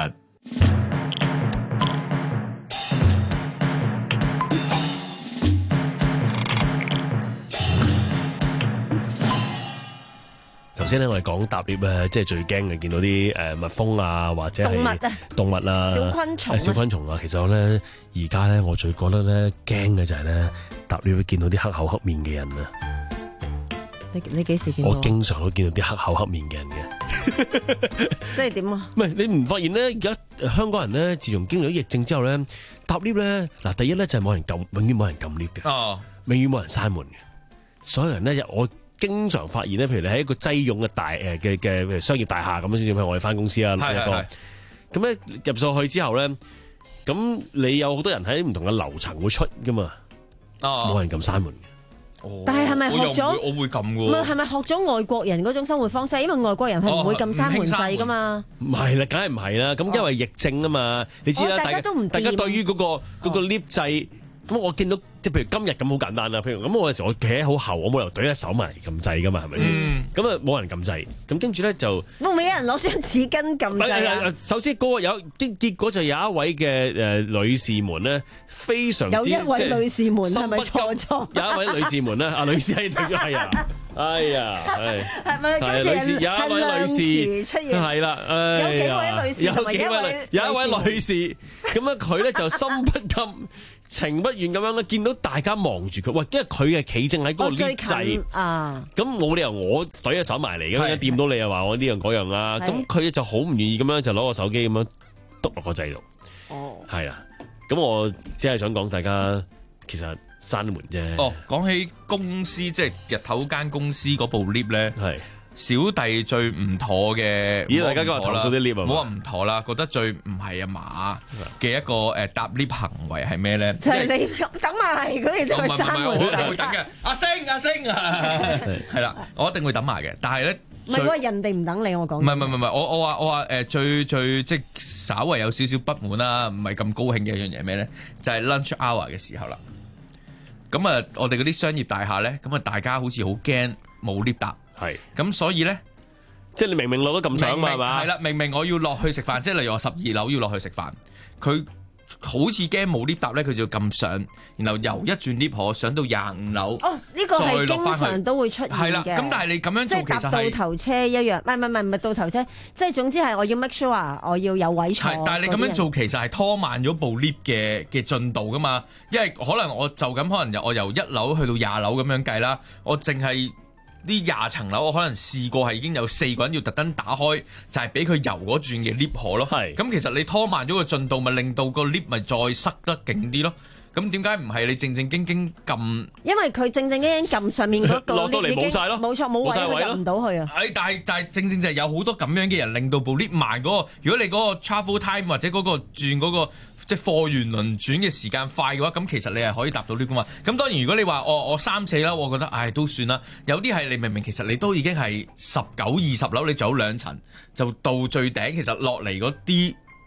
頭先咧，我哋講搭 lift 咧，即係最驚嘅見到啲誒蜜蜂啊，或者係動物啊、動物啊、 小昆蟲、 小昆蟲啊。其實我咧而家咧，我最覺得咧驚嘅就係咧搭 lift 見到啲黑口黑面嘅人啊！ 你你幾時見到？ 我經常都見到啲黑口黑面嘅人嘅。 即係點啊？ 唔係你唔發現咧？而家香港人咧，自從經歷咗疫症之後咧，搭 lift 咧，嗱，第一咧就係冇人撳，永遠冇人撳 lift 嘅，哦，永遠冇人閂門嘅。所有人咧，我經常發現咧，譬如你喺一個擠擁嘅大誒嘅嘅商業大廈咁樣先，譬如我哋翻公司啊，一個咁咧入上去之後咧，咁你有好多人喺唔同嘅樓層會出噶嘛，冇人撳閂門。 但係係咪學咗？ 我會撳㗎。 唔係係咪學咗外國人嗰種生活方式？因為外國人係唔會撳閂門掣㗎嘛。 唔係啦，梗係唔係啦。咁因為疫症啊嘛，你知啦，大家大家對於嗰個嗰個 lift 掣，咁我見到即係譬如今日咁好簡單啦。譬如咁我有時我企喺好後，我冇理由懟一手埋撳掣㗎嘛，係咪？咁啊冇人撳掣，咁跟住咧就會唔會有人攞張紙巾撳掣啊？ 首先嗰個有啲結果就有一位嘅誒女士們咧，非常之有一位女士們係咪錯錯？ 有一位女士們咧，阿女士係點係啊？哎呀，係係咪今次有一位女士出現？ 係啦，有幾位女士， 有幾位有一位女士，咁樣佢咧就心不甘情不願咁樣咧，見到大家望住佢，喂，因為佢係企正喺嗰個 lift 掣啊，咁冇理由我懟隻手埋嚟咁樣掂到你又話我呢樣嗰樣啦，咁佢就好唔願意咁樣就攞個手機咁樣篤落個掣度，哦，係啦，咁我只係想講大家其實閂門啫。 哦，講起公司即係日頭間公司嗰部 lift 咧，係小弟最唔妥嘅， 咦？大家今日投訴啲 lift 啊？ 唔好話唔妥啦，覺得最唔係啊嘛嘅一個誒搭 lift 行為係咩咧？ 就係你等埋佢哋就去閂門。 我一定會等嘅。阿星阿星啊，係啦，我一定會等埋嘅。但係咧， 唔係嗰人哋唔等你，我講。唔係唔係唔係，我我話我話誒最最即係稍為有少少不滿啦，唔係咁高興嘅一樣嘢係咩咧？就係 lunch hour 嘅時候啦。咁啊，我哋嗰啲商業大廈咧，咁啊，大家好似好驚冇 lift 搭，係咁，所以咧， 即係你明明落咗咁長嘛，係嘛？ 係啦，明明我要落去食飯，即係例如我十二樓要落去食飯，佢好似驚冇 lift 搭咧，佢就撳上，然後由一轉 lift 河上到廿五樓。 哦，呢個係經常都會出現嘅。 係啦，咁但係你咁樣做其實係即係搭倒頭車一樣，唔係唔係唔係倒頭車，即係總之係我要 make sure 我要有位坐。 係，但係你咁樣做其實係拖慢咗部 lift 嘅嘅進度噶嘛，因為可能我就咁可能由我由一樓去到廿樓咁樣計啦，我淨係呢廿層樓，我可能試過係已經有四個人要特登打開，就係俾佢游嗰轉嘅 lift 河咯。係，咁其實你拖慢咗個進度，咪令到個 lift 咪再塞得勁啲咯。咁點解唔係你正正經經撳？因為佢正正經經撳上面嗰個落到嚟冇晒咯， 冇錯冇位入唔到去啊！ 係，但係但係正正就係有好多咁樣嘅人，令到部 lift 慢嗰個。如果你嗰個 travel time 或者嗰個轉嗰個即係貨源輪轉嘅時間快嘅話，咁其實你係可以搭到 lift 噶嘛。咁當然如果你話我我三四啦，我覺得唉都算啦。有啲係你明明其實你都已經係十九二十樓，你仲有兩層就到最頂，其實落嚟嗰啲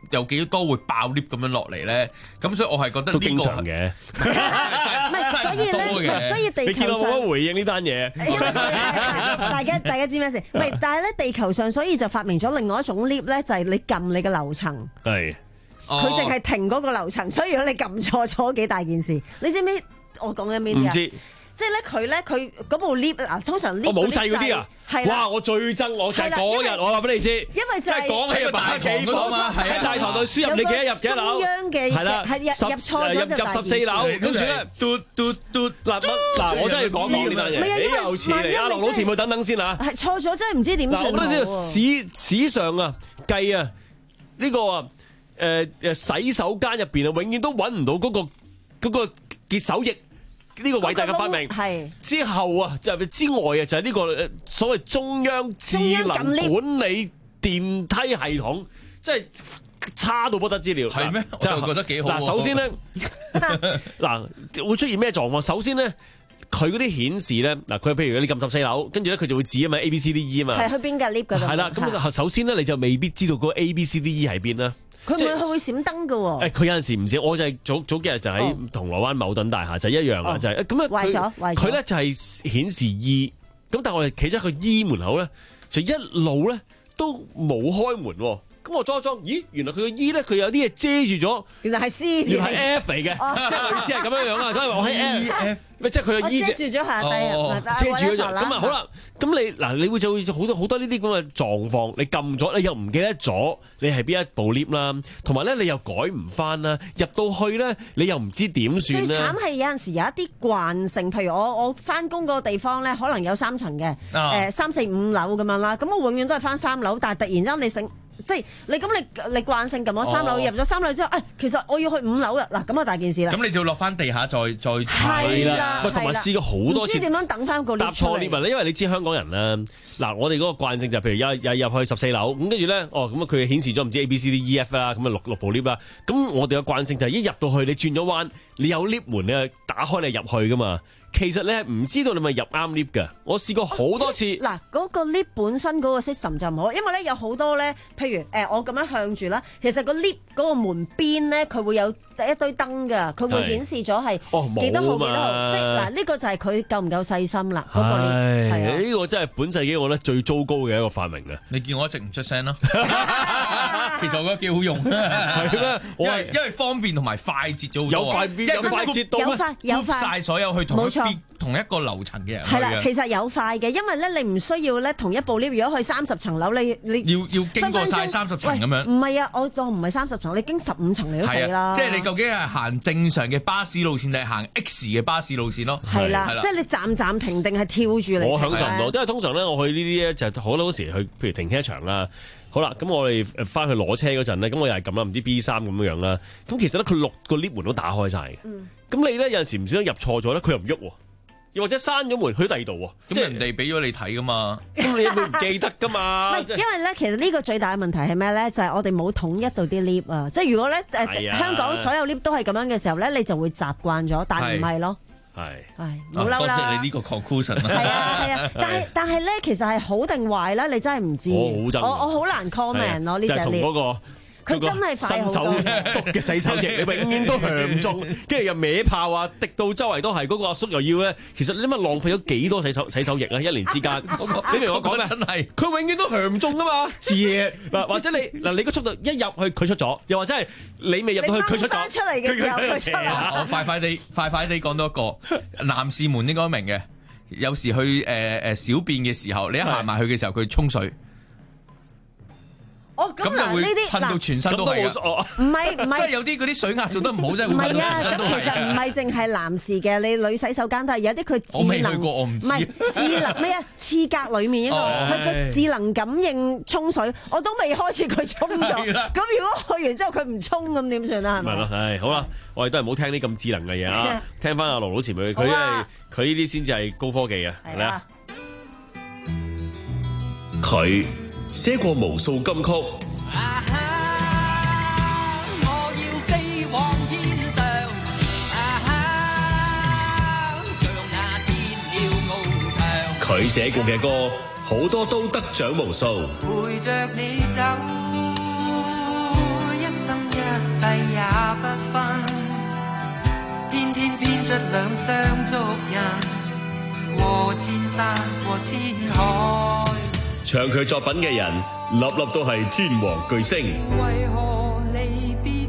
有幾多會爆 lift 咁樣落嚟咧？咁所以我係覺得都經常嘅， 唔係所以咧，所以地球上你見到冇乜回應呢單嘢， 大家大家知咩事？唔係，但係咧地球上所以就發明咗另外一種 lift 咧，就係你撳你嘅樓層， 係佢淨係停嗰個樓層，所以如果你撳錯咗幾大件事，你知唔知我講緊咩啊？ 唔知。 即係咧，佢咧，佢嗰部 lift 嗱，通常 lift 我冇掣嗰啲啊，哇！我最憎我就係嗰日，我話俾你知， 因為就係講起就百幾個嘛，喺大堂度輸入你幾多入幾多樓，係啦，係入入錯咗就入十四樓，跟住咧嘟嘟嘟嗱乜嗱，我真係要講講呢單嘢，你又似嚟啊！盧老前輩等等先啊， 係錯咗真係唔知點算。 嗱，我覺得呢個史史上啊計啊呢個啊誒誒洗手間入邊啊，永遠都揾唔到嗰個嗰個潔手液。呢個偉大嘅發明係之後啊，就係之外啊，就係呢個所謂中央智能管理電梯系統，即係差到不得之了。 係咩？我就覺得幾好。 嗱，首先咧，嗱會出現咩狀況？首先咧，佢嗰啲顯示咧，嗱佢譬如你撳十四樓，跟住咧佢就會指啊嘛 A B C D E 啊嘛， 係去邊架 lift 嗰度。 係啦，咁首先咧你就未必知道嗰個 A B C D E 喺邊啦。 佢唔係佢會閃燈㗎喎。誒， 佢有陣時唔知，我就係早早幾日就喺銅鑼灣某頓大廈就一樣啊，就係咁啊。 壞咗，壞咗。 佢咧就係顯示 E，咁但係我哋企咗個 E 門口咧，就一路咧都冇開門喎。咁我裝一裝，咦？原來佢個 E 咧，佢有啲嘢遮住咗。 原來係 C 字， 原來係 F 嚟嘅，即係意思係咁樣樣啊。因為我喺 F，咪即係佢個 E 遮住咗下低， 遮住咗就咁啊。好啦，咁你嗱，你會就會好多好多呢啲咁嘅狀況，你撳咗，你又唔記得咗你係邊一部 lift 啦，同埋咧你又改唔翻啦，入到去咧你又唔知點算。 最慘係有陣時有一啲慣性，譬如我我翻工嗰個地方咧，可能有三層嘅，誒三四五樓咁樣啦，咁我永遠都係翻三樓，但係突然之間你醒。即係你咁你你慣性撳咗三樓，入咗三樓之後，誒其實我要去五樓啊！嗱咁啊大件事啦。 咁你就落翻地下再再係啦， 同埋試過好多次。 唔知點樣等翻個 lift 搭錯 lift 啊！因為你知香港人咧，嗱我哋嗰個慣性就譬如有有入去十四樓，咁跟住咧，哦咁啊佢顯示咗唔知 A B C D E F 啦，咁啊六六部 lift 啦。咁我哋嘅慣性就係一入到去，你轉咗彎，你有 lift 門你打開你入去噶嘛。其實你係唔知道你咪入啱 lift 㗎，我試過好多次。嗱、哦， 嗰、那個 lift 本身嗰個 system 就唔好，因為咧有好多咧，譬如誒、呃、我咁樣向住啦，其實個 lift 嗰個門邊咧，佢會有一堆燈㗎，佢會顯示咗係幾多號幾多號，即係嗱呢個就係佢夠唔夠細心啦。嗰、那個 lift 係啊， 呢、這個真係本世紀我覺得最糟糕嘅一個發明啊！ 你見我一直唔出聲咯，其實我覺得幾好用， 係咩？ 因為因為方便同埋快捷咗好多， 有快有快捷到有快有快晒所有去同一同一個樓層嘅人係啦，其實有快嘅，因為咧你唔需要咧同一部 lift，如果去三十層樓，你你要要經過晒三十層咁樣。 唔係啊，我當唔係三十層，你經十五層你都死啦。 即係你究竟係行正常嘅巴士路線定係行 X 嘅巴士路線咯？ 係啦，即係你站站停定係跳住你。 我享受唔到，因為通常咧我去呢啲咧就好多時去，譬如停車場啦。好啦，咁我哋翻去攞車嗰陣咧，咁我又係咁啦，唔知 B 三咁樣樣啦。咁其實咧佢六個 lift 門都打開晒嘅。咁、嗯、你咧有陣時唔小心入錯咗咧，佢又唔喐。又或者閂咗門去第二度喎， 即係人哋俾咗你睇噶嘛， 咁你會唔記得噶嘛？ 因為咧，其實呢個最大嘅問題係咩咧？就係、是、我哋冇統一到啲 lift 啊！即係如果咧誒、呃、香港所有 lift 都係咁樣嘅時候咧，你就會習慣咗，但唔係咯。係，唉，唔好嬲啦！ 多謝你呢個 conclusion 啦。 係啊係啊，但係但係咧，其實係好定壞咧，你真係唔知。我我好難 comment 咯呢隻 lift。佢真係快好多，新手篤嘅洗手液，你永遠都響中，跟住又歪炮啊，滴到周圍都係。嗰、那個阿叔又要咧，其實你咪浪費咗幾多洗手洗手液啊？一年之間，你明我講咩？真係，佢永遠都響中啊嘛！嘢嗱，或者你嗱，你個速度一入去佢出咗，又或者係你未入到去佢出咗， 出嚟嘅時候佢出啦。 我快快地快快地講多一個，男士們應該明嘅。有時去誒誒、呃、小便嘅時候，你一行埋去嘅時候，佢沖水。 哦，咁嗱呢啲噴到全身都係啊！ 唔係唔係， 即係有啲嗰啲水壓做得唔好，真係唔係啊！ 全身都係。 其實唔係淨係男士嘅，你女洗手間都係有啲佢智能， 我未去過，我唔知。 唔係智能咩啊？廁格裡面一個佢個智能感應沖水，我都未開始佢沖咗。咁如果去完之後佢唔沖咁點算啊？係咪？ 係咯，係好啦，我哋都係唔好聽啲咁智能嘅嘢啊！聽翻阿盧老前輩，佢係佢呢啲先至係高科技啊！係咪啊？佢寫過無數金曲。 啊哈！我要飛往天上，啊哈！像那天了翱翔。 佢寫過嘅歌好多都得獎無數。 陪着你走，一世也不分，天天編出兩雙足印，過千山過千海。 唱佢作品嘅人，粒粒都係天王巨星。 為何離別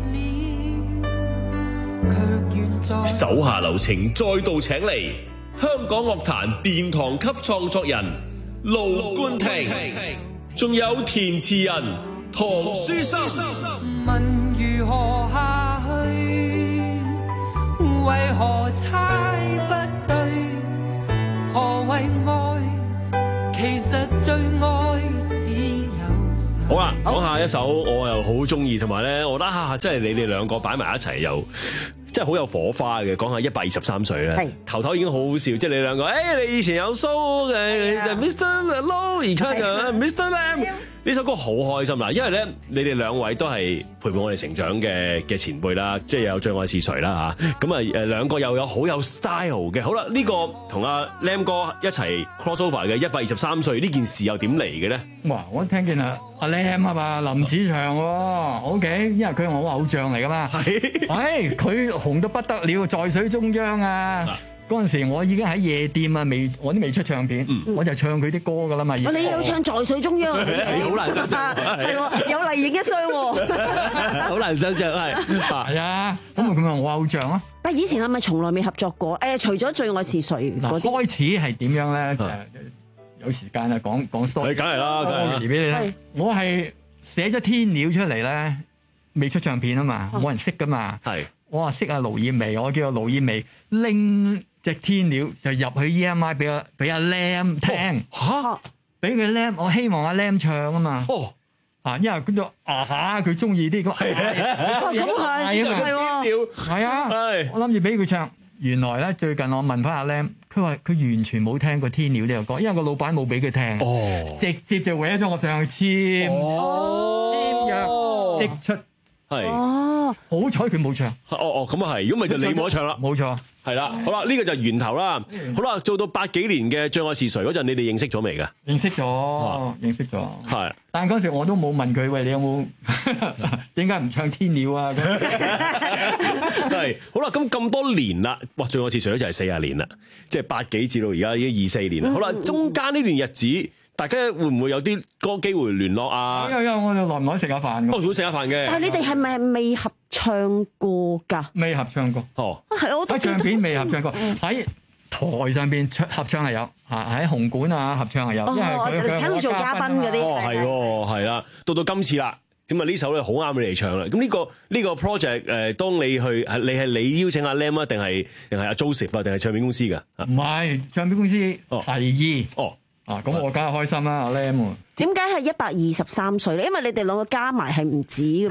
了，卻願再手下留情，再度請嚟香港樂壇殿堂級創作人盧冠廷，仲有填詞人唐書琛。 問如何下去，為何猜不對，何為愛，其實最愛只有。 好啦，講下一首我又好中意，同埋咧，我覺得啊，即係你哋兩個擺埋一齊又即係好有火花嘅。講下一百二十三歲咧，頭頭已經好好笑，即係你兩個，誒、欸，你以前有 show 嘅就 Mister Low， 而家就 Mister Lam。呢首歌好開心啦，因為咧你哋兩位都係陪伴我哋成長嘅嘅前輩啦，即係有最愛是誰啦嚇，咁啊誒兩個又有好有 style 嘅。好啦，呢、這個同阿 Lam 哥一齊 crossover 嘅一百二十三歲呢件事又點嚟嘅咧？ 哇！我聽見啊阿 Lam 啊嘛，林子祥喎 ，OK，因為佢係我偶像嚟噶嘛，係，係佢紅到不得了，在水中央啊！嗰陣時我已經喺夜店啊，未我都未出唱片，嗯、我就唱佢啲歌噶啦嘛。 你有唱在水中央， 你好難想像， 係喎，有麗影一雙喎， 好難想像係。 係啊，咁咪咁啊，我偶像咯。 但係以前係咪從來未合作過？誒，除咗最愛是誰嗰啲， 開始係點樣咧？誒，有時間啊，講講 story。你梗係啦，梗係俾你聽。我係寫咗天鳥出嚟咧，未出唱片啊嘛，冇人識噶嘛。係。我話識阿盧燕薇，我叫阿盧燕薇拎隻天鳥就入去 E M I 俾阿俾阿 Lam 聽嚇，俾佢 Lam， 我希望阿 Lam 唱啊嘛。哦，啊，因為佢就啊嚇，佢中意啲咁，係咁係，係喎，係啊，我諗住俾佢唱。原來咧最近我問翻阿 Lam， 佢話佢完全冇聽過天鳥呢個歌，因為個老闆冇俾佢聽，哦，直接就搲咗我上去簽，簽約即出。係哦，好彩佢冇唱。哦哦，咁啊係，如果唔係就你冇得唱啦。 冇錯， 係啦。好啦，呢個就係源頭啦。好啦，做到八幾年嘅《最愛是誰》嗰陣，你哋認識咗未㗎？ 認識咗，認識咗。係。但係嗰時我都冇問佢，喂，你有冇點解唔唱天鳥啊？ 係。好啦，咁咁多年啦，哇！《最愛是誰》咧就係四十年啦，即係八幾至到而家已經二四年啦。好啦，中間呢段日子。大家會唔會有啲嗰個機會聯絡啊？ 有有，我哋耐唔耐食下飯嘅。 哦，會食下飯嘅。 但係你哋係咪未合唱過㗎？ 未合唱過。哦。 係我都喺唱片未合唱過，喺台上邊唱合唱係有，嚇喺紅館啊合唱係有。 哦，因為佢請佢做嘉賓嗰啲。 哦，係喎，係啦。到到今次啦，咁啊呢首咧好啱你嚟唱啦。咁呢個呢個 project 誒，當你去係你係你邀請阿 Lam 啊，定係定係阿 Joseph 啊，定係唱片公司㗎？ 唔係唱片公司提議。哦。啊，咁我梗係開心啦，阿 Lam 喎。 點解係一百二十三歲咧？因為你哋兩個加埋係唔止嘅。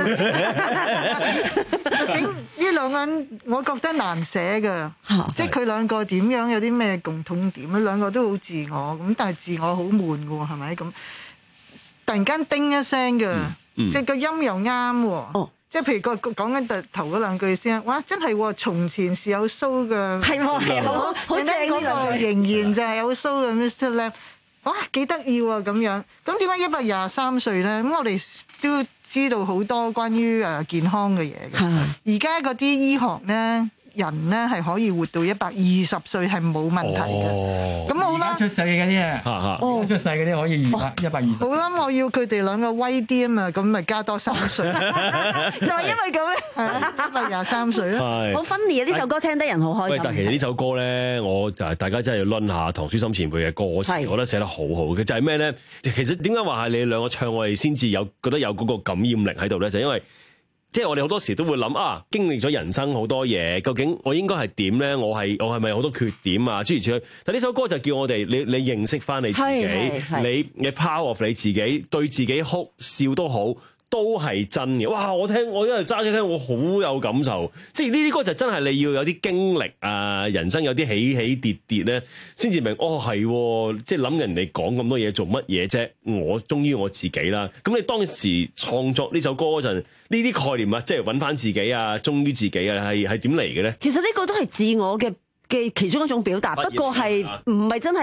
究竟呢兩個人，我覺得難寫㗎，即係佢兩個點樣有啲咩共通點咧？兩個都好自我，咁但係自我好悶㗎喎，係咪咁？突然間叮一聲㗎，即係個音又啱喎。哦。即係譬如個講緊頭嗰兩句先，哇！真係喎，從前是有鬚嘅， 係喎係喎，好正嗰個仍然就係有鬚嘅 Mister Lam。哇，幾得意喎咁樣，咁點解一百廿三歲咧？咁我哋都知道好多關於誒健康嘅嘢嘅。而家嗰啲醫學咧，人咧係可以活到一百二十歲係冇問題嘅。咁好啦， 出世嗰啲啊，出世嗰啲可以二百一百二。 好啦，我要佢哋兩個威啲啊嘛，咁咪加多三歲。就係因為咁咧， 一百廿三歲咯。 好 funny 啊！呢首歌聽得人好開心。 但係其實呢首歌咧，我就大家真係要論下唐書琛前輩嘅歌詞，我覺得寫得好好嘅。就係咩咧？其實點解話係你兩個唱，我哋先至有覺得有嗰個感染力喺度咧？就係因為。即係我哋好多時都會諗啊，經歷咗人生好多嘢，究竟我應該係點咧？我係我係咪有好多缺點啊？諸如此類。但呢首歌就叫我哋你你認識翻你自己，你你 power of 你自己，對自己哭笑都好，都係真嘅。哇！我聽我因為揸車聽，我好有感受。即係呢啲歌就真係你要有啲經歷啊，人生有啲起起跌跌咧，先至明哦係，即係諗人哋講咁多嘢做乜嘢啫？我忠於我自己啦。咁你當時創作呢首歌嗰陣，呢啲概念啊，即係揾翻自己啊，忠於自己啊，係係點嚟嘅咧？ 其實呢個都係自我嘅嘅其中一種表達，不過係唔係真係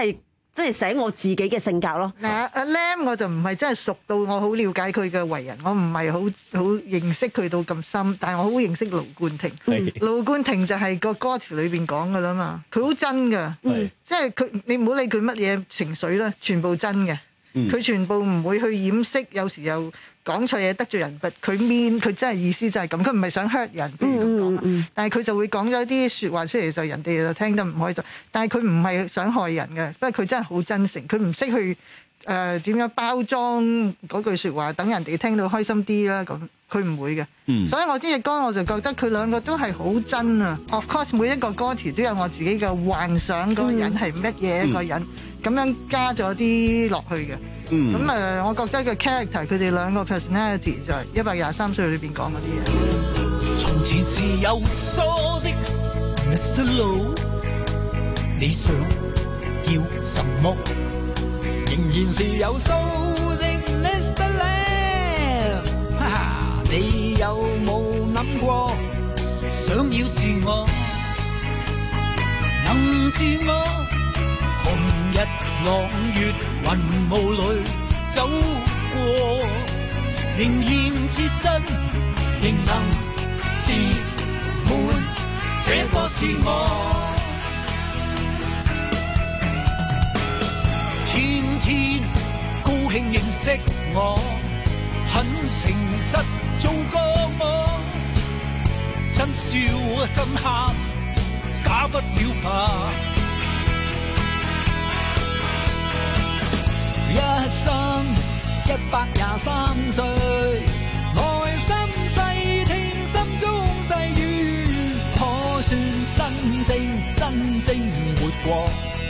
即係寫我自己嘅性格咯。 嗱，阿 Lam 我就唔係真係熟到我好了解佢嘅為人，我唔係好好認識佢到咁深，但係我好認識盧冠廷。盧冠廷就係個歌詞裏邊講噶啦嘛，佢好真噶，即係佢你唔好理佢乜嘢情緒啦，全部真嘅。佢、嗯、全部唔會去掩飾，有時又講錯嘢得罪人，佢 mean 佢真係意思就係咁，佢唔係想 hurt 人，譬如咁講、嗯嗯。但係佢就會講咗啲説話出嚟，就人哋就聽得唔開心。但係佢唔係想害人嘅，不過佢真係好真誠，佢唔識去誒點樣包裝嗰句説話，等人哋聽到開心啲啦咁。佢唔會嘅、嗯，所以我呢隻歌我就覺得佢兩個都係好真啊。Of course 每一個歌詞都有我自己嘅幻想，嗰個人係乜嘢一個人，咁、嗯、樣加咗啲落去嘅。咁、嗯、誒、呃，我覺得個 character 佢哋兩個 personality 就係一百廿三歲裏邊講嗰啲嘢。從前是有疏的 Mister Low， 你想要什麼？仍然是有數的 Mister Lam， 哈哈，你有冇諗過想要自我？能自我？紅日朗月雲霧裏走過，仍然自信，仍能自滿這個自我。天天高興認識我，很誠實做個我，真笑真喊假不了吧。一生一百廿三歲，內心細聽心中細語，可算真正真正活過。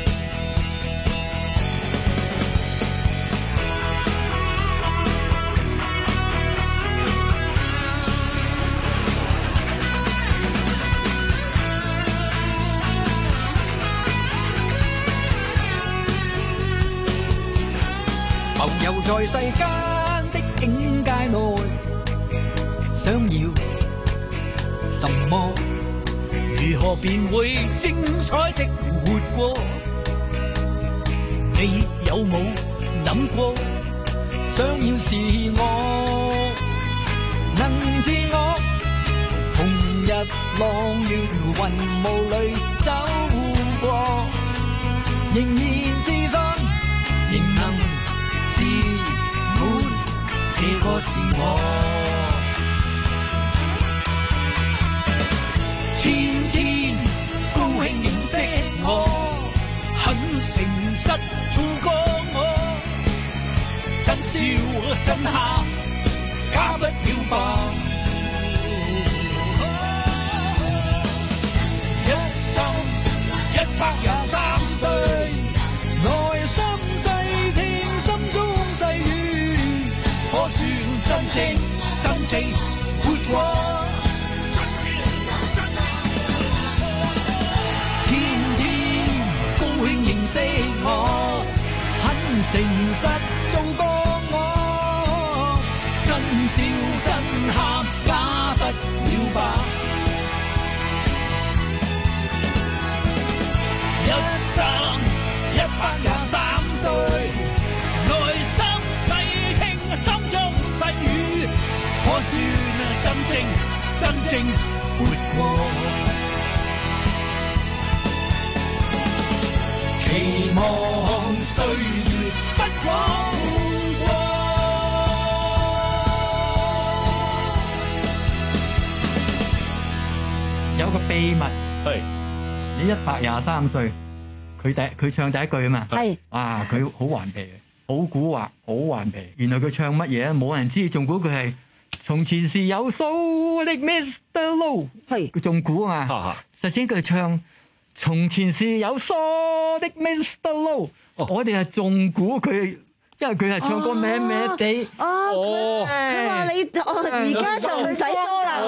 浮游在世間的境界內，想要什麼？如何便會精彩的活過？你有冇諗過？想要是我能自我，紅日朗月雲霧裏走過，仍然自信，仍能自滿，這個是我。天天高興認識我，很誠實做個我，真笑真喊假不了吧。一生一百廿三歲，內心細聽心中細語，可算真正真正活過。天天高興認識我，很誠實做個我，真笑真喊假不了吧。一生一百廿三歲，內心細聽心中細語，可算真正真正活過。期望歲月不枉過。 有個秘密係你一百廿三歲。佢第佢唱第一句啊嘛，係啊，佢好頑皮嘅，好蠱惑，好頑皮。原來佢唱乜嘢冇人知，仲估佢係從前是有數的 Mister Low， 係佢仲估啊嘛。實際佢唱從前是有數的 Mister Low， 我哋係仲估佢，因為佢係唱歌咩咩地。 哦，佢話你而家就唔使梳啦。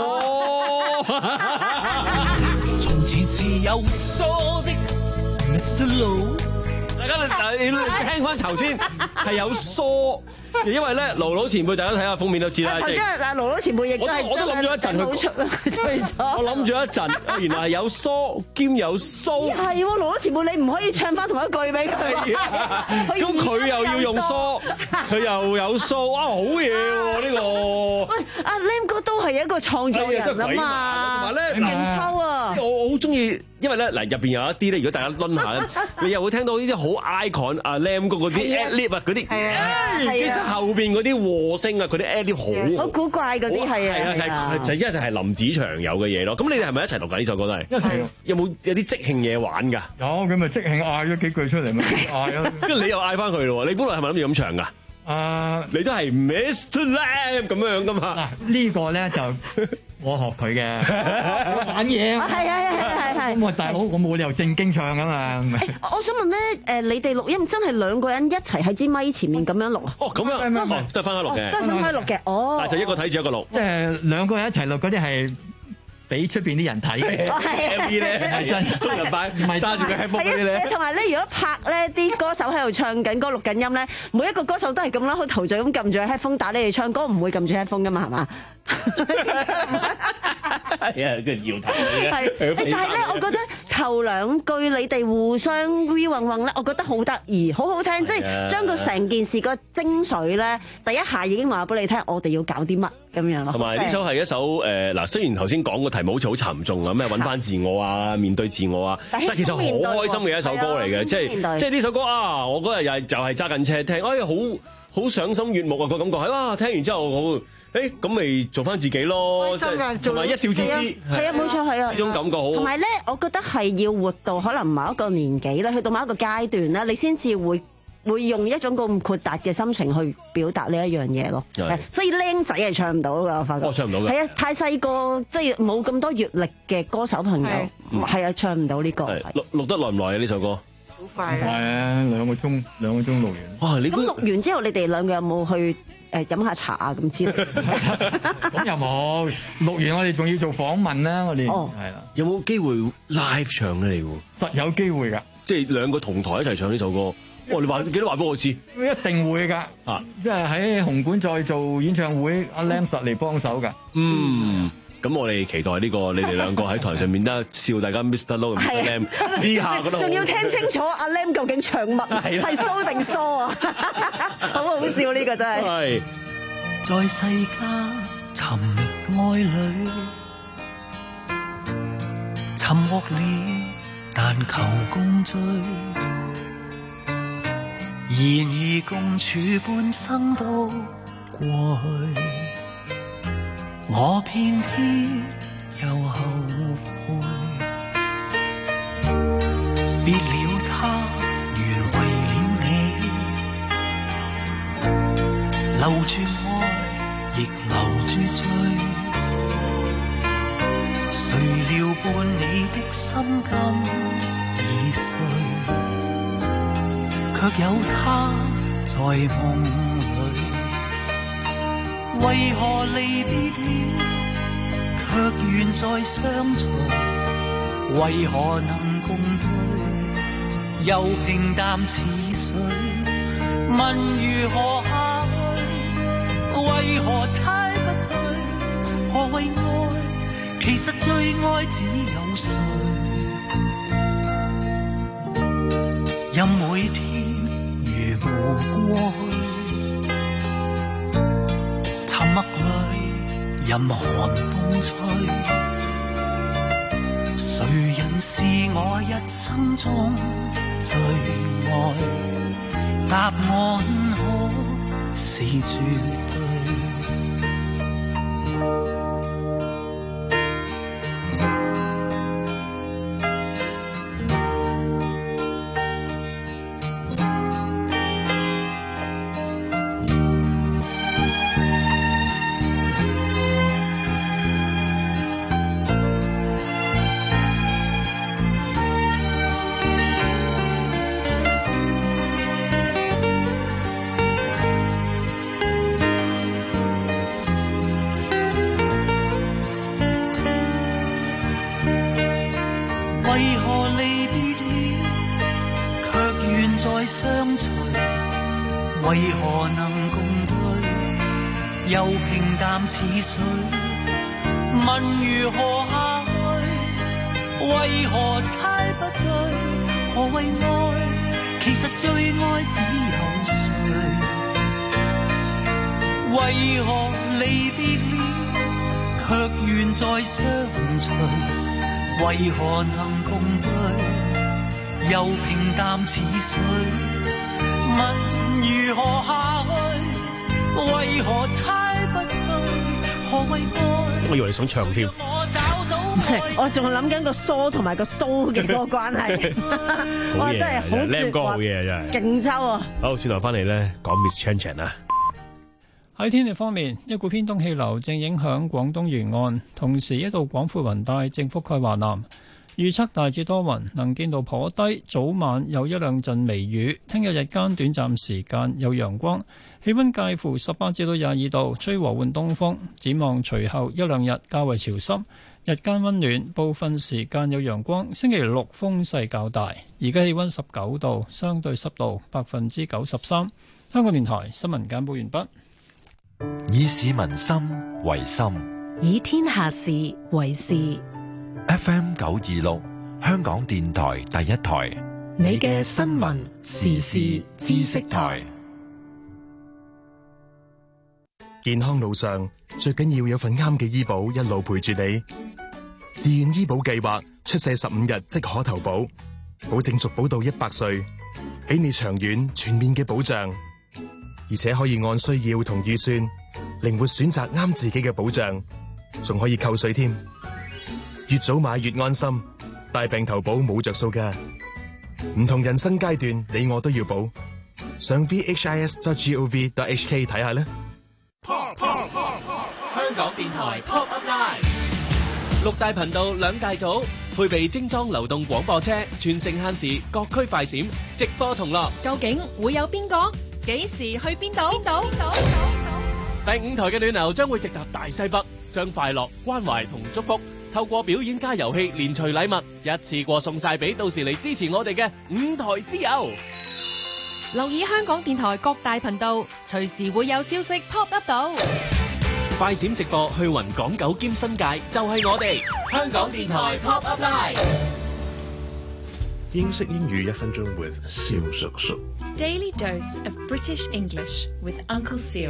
從前是有數的。Mister Low， 大家嚟你聽翻頭先係有梳，因為咧盧盧前輩大家睇下封面都知啦。 頭先阿盧盧前輩亦都係我都諗咗一陣佢吹咗。我諗咗一陣，原來係有梳兼有鬚。 係喎，盧盧前輩你唔可以唱翻同一句俾佢。 咁佢又要用梳，佢又有鬚，哇好嘢喎呢個！ 喂，阿 Lam 哥都係一個創作人啊嘛， 同埋咧明秋啊， 我好中意。因為咧嗱入邊有一啲咧，如果大家攆下咧，你又會聽到呢啲好 icon 啊 Lam 哥嗰啲 ad-lib 啊嗰啲，跟住後邊嗰啲和聲啊，嗰啲 ad-lib 好好古怪嗰啲係啊， 係啊，就一定係林子祥有嘅嘢咯。咁你哋係咪一齊錄緊呢首歌都係？一齊。有冇有啲即興嘢玩㗎？ 有，佢咪即興嗌咗幾句出嚟咪嗌咯。 跟住你又嗌翻佢咯喎，你本來係咪諗住咁唱㗎？ 啊！ 你都係 Mister Lam 咁樣噶嘛？ 嗱，呢個咧就我學佢嘅玩嘢。 係係係係係。 咁我大佬，我冇理由正經唱噶嘛。 我想問咧，誒，你哋錄音真係兩個人一齊喺支咪前面咁樣錄啊？ 哦，咁樣，都係分開錄嘅， 都係分開錄嘅。哦， 但係就一個睇住一個錄。 即係兩個人一齊錄嗰啲係。俾出邊啲人睇嘅 M V 咧，係真中人擺，唔係揸住個 headphone 嗰啲咧。 同埋咧，如果拍咧啲歌手喺度唱緊歌、錄緊音咧，每一個歌手都係咁啦，好陶醉咁撳住個 headphone 打，你哋唱歌唔會撳住 headphone 噶嘛，係嘛？ 係啊，跟住搖頭嘅。 係，但係咧，我覺得頭兩句你哋互相 V 混混咧，我覺得好得意，好好聽，即係將個成件事個精髓咧，第一下已經話俾你聽，我哋要搞啲乜咁樣咯。同埋呢首係一首誒嗱，雖然頭先講個題目好似好沉重啊，咩揾翻自我啊，面對自我啊，但係其實好開心嘅一首歌嚟嘅，即係即係呢首歌啊，我嗰日又係就係揸緊車聽，哎好好賞心悅目啊個感覺係哇，聽完之後好。誒咁咪做翻自己咯，即係同埋一笑置之， 係啊，冇錯係啊， 呢種感覺好。同埋咧，我覺得係要活到可能某一個年紀咧，去到某一個階段咧，你先至會會用一種咁豁達嘅心情去表達呢一樣嘢咯。所以僆仔係唱唔到㗎，我發覺。我唱唔到㗎。係啊，太細個，即係冇咁多閲歷嘅歌手朋友，係啊，唱唔到呢個。 錄錄得耐唔耐啊？呢首歌？ 好快啊！ 係啊，兩個鐘兩個鐘錄完。 哇！你咁錄完之後，你哋兩個有冇去？誒飲下茶啊咁之類， 咁又冇錄完，我哋仲要做訪問啦，我哋係啦。 有冇機會 live 唱咧？你實有機會㗎， 即係兩個同台一齊唱呢首歌。哦，你話記得話俾我知， 一定會㗎。啊，即係喺紅館再做演唱會，阿 Lam 實嚟幫手㗎。 嗯。咁我哋期待呢個你哋兩個喺台上面得笑大家 Mister Low 同 Mister Lam 呢下覺得仲要聽清楚阿 Lam 究竟唱乜，係蘇定梳啊？好好笑呢個真係。係在世間尋覓愛侶，尋獲了但求共聚，然而共處半生都過去。我偏偏又後悔，別了他，原為了你，留住愛，亦留住罪。誰料伴你的心今已碎，卻有他在夢裏。為何離別了，卻願再相隨？為何能共對，又平淡似水？問如何下去？為何猜不對？何謂愛？其實最愛只有誰？任每天如無過去。默裏任寒風吹，誰人是我一生中最愛？答案可是絕對。 為何能共對，又平淡似水？問如何下去，為何猜不對？何謂愛？其實最愛只有誰？為何離別了，卻願再相隨？為何能共對，又平淡似水？問如何下去，為何猜不對？何謂愛？ 我以為你想唱添， 我仲諗緊個梳同埋個蘇嘅嗰個關係。哇，真係好絕， 歌好嘢真係， 勁抽啊！ 好，轉頭翻嚟咧講 Miss Chan Chan 啊。 喺天氣方面，一股偏東氣流正影響廣東沿岸，同時一道廣闊雲帶正覆蓋華南。預測大致多雲，能見度頗低，早晚有一兩陣微雨。聽日日間短暫時間有陽光，氣温介乎十八至到廿二度，吹和緩東風。展望隨後一兩日較為潮濕，日間温暖，部分時間有陽光。星期六風勢較大。而家氣温十九度，相對濕度百分之九十三。香港電台新聞簡報完畢。 以市民心為心， 以天下事為事。 F M 九二六，香港電台第一台， 你嘅新聞時事知識台。 健康路上最緊要有份啱嘅醫保一路陪住你。自願醫保計劃出世十五日即可投保，保證續保到一百歲，俾你長遠全面嘅保障，而且可以按需要同預算靈活選擇啱自己嘅保障，仲可以扣稅添。越早買越安心，大病投保冇着數㗎。唔同人生階段，你我都要保。上 v h i s dot gov dot h k 睇下啦。 Pop Pop Pop Pop， 香港電台 Pop Up Live， 六大頻道兩大組，配備精裝流動廣播車，全城限時，各區快閃，直播同樂。 究竟會有邊個？幾時去邊度？邊度？邊度？ 第五台嘅暖流將會直達大西北，將快樂、關懷同祝福透過表演加遊戲連隨禮物，一次過送晒俾到時嚟支持我哋嘅五台之友。 留意香港電台各大頻道，隨時會有消息 pop up 到。 快閃直播去雲港九兼新界，就係我哋香港電台 Pop Up Live。 英式英語一分鐘 with 蕭叔叔。 Daily dose of British English with Uncle Seal。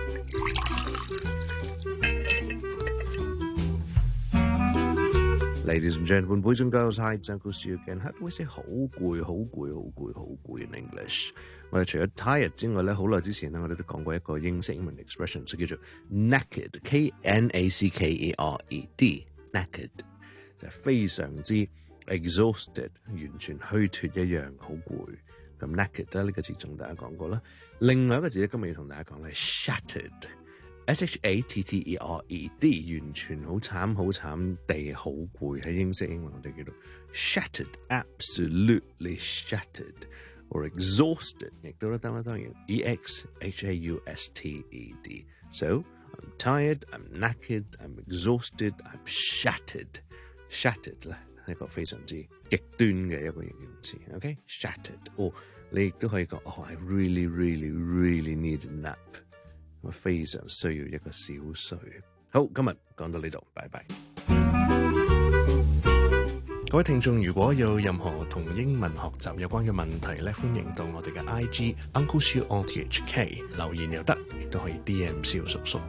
Ladies and gentlemen, boys and girls, hi, it's Uncle Seal again. How do we say 好攰、好攰、好攰、好攰 in English？ 我哋除咗 tired 之外咧，好耐之前咧，我哋都講過一個英式英文 expression， 就叫做 knackered，K N A C K E R E D，knackered 就係非常之 exhausted， 完全虛脫一樣，好攰。咁 knackered 咧呢個字仲大家講過啦。另外一個字咧，今日要同大家講咧 shattered。S H A T T E R E D， 完全好慘好慘地好攰，喺英式英文我哋叫做 shattered，absolutely shattered，or exhausted， 亦都得啦，當然 E X H A U S T E D。So I'm tired, I'm knackered, I'm exhausted, I'm shattered。shattered 咧係一個非常之極端嘅一個形容詞 ，OK？shattered， 哦，你亦都可以講，哦 ，I really, really, really need a nap。我非常需要一個小睡。好，今日講到呢度，拜拜。各位聽眾，如果有任何同英文學習有關嘅問題咧，歡迎到我哋嘅 I G Uncle Siu on T H K 留言又得，亦都可以 D M 蕭叔叔。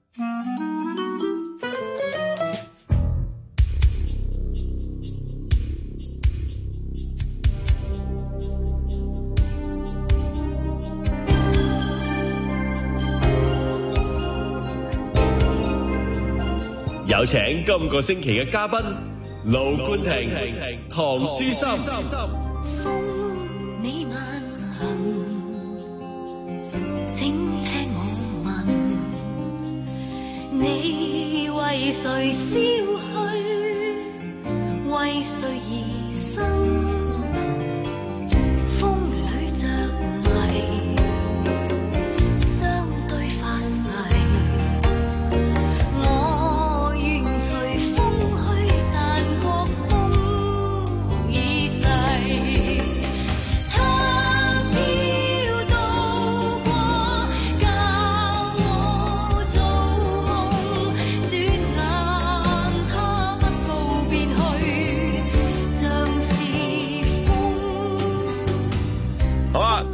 有請今個星期嘅嘉賓盧冠廷、唐書琛。 風你慢行，請聽我問，你為誰消去，為誰而生？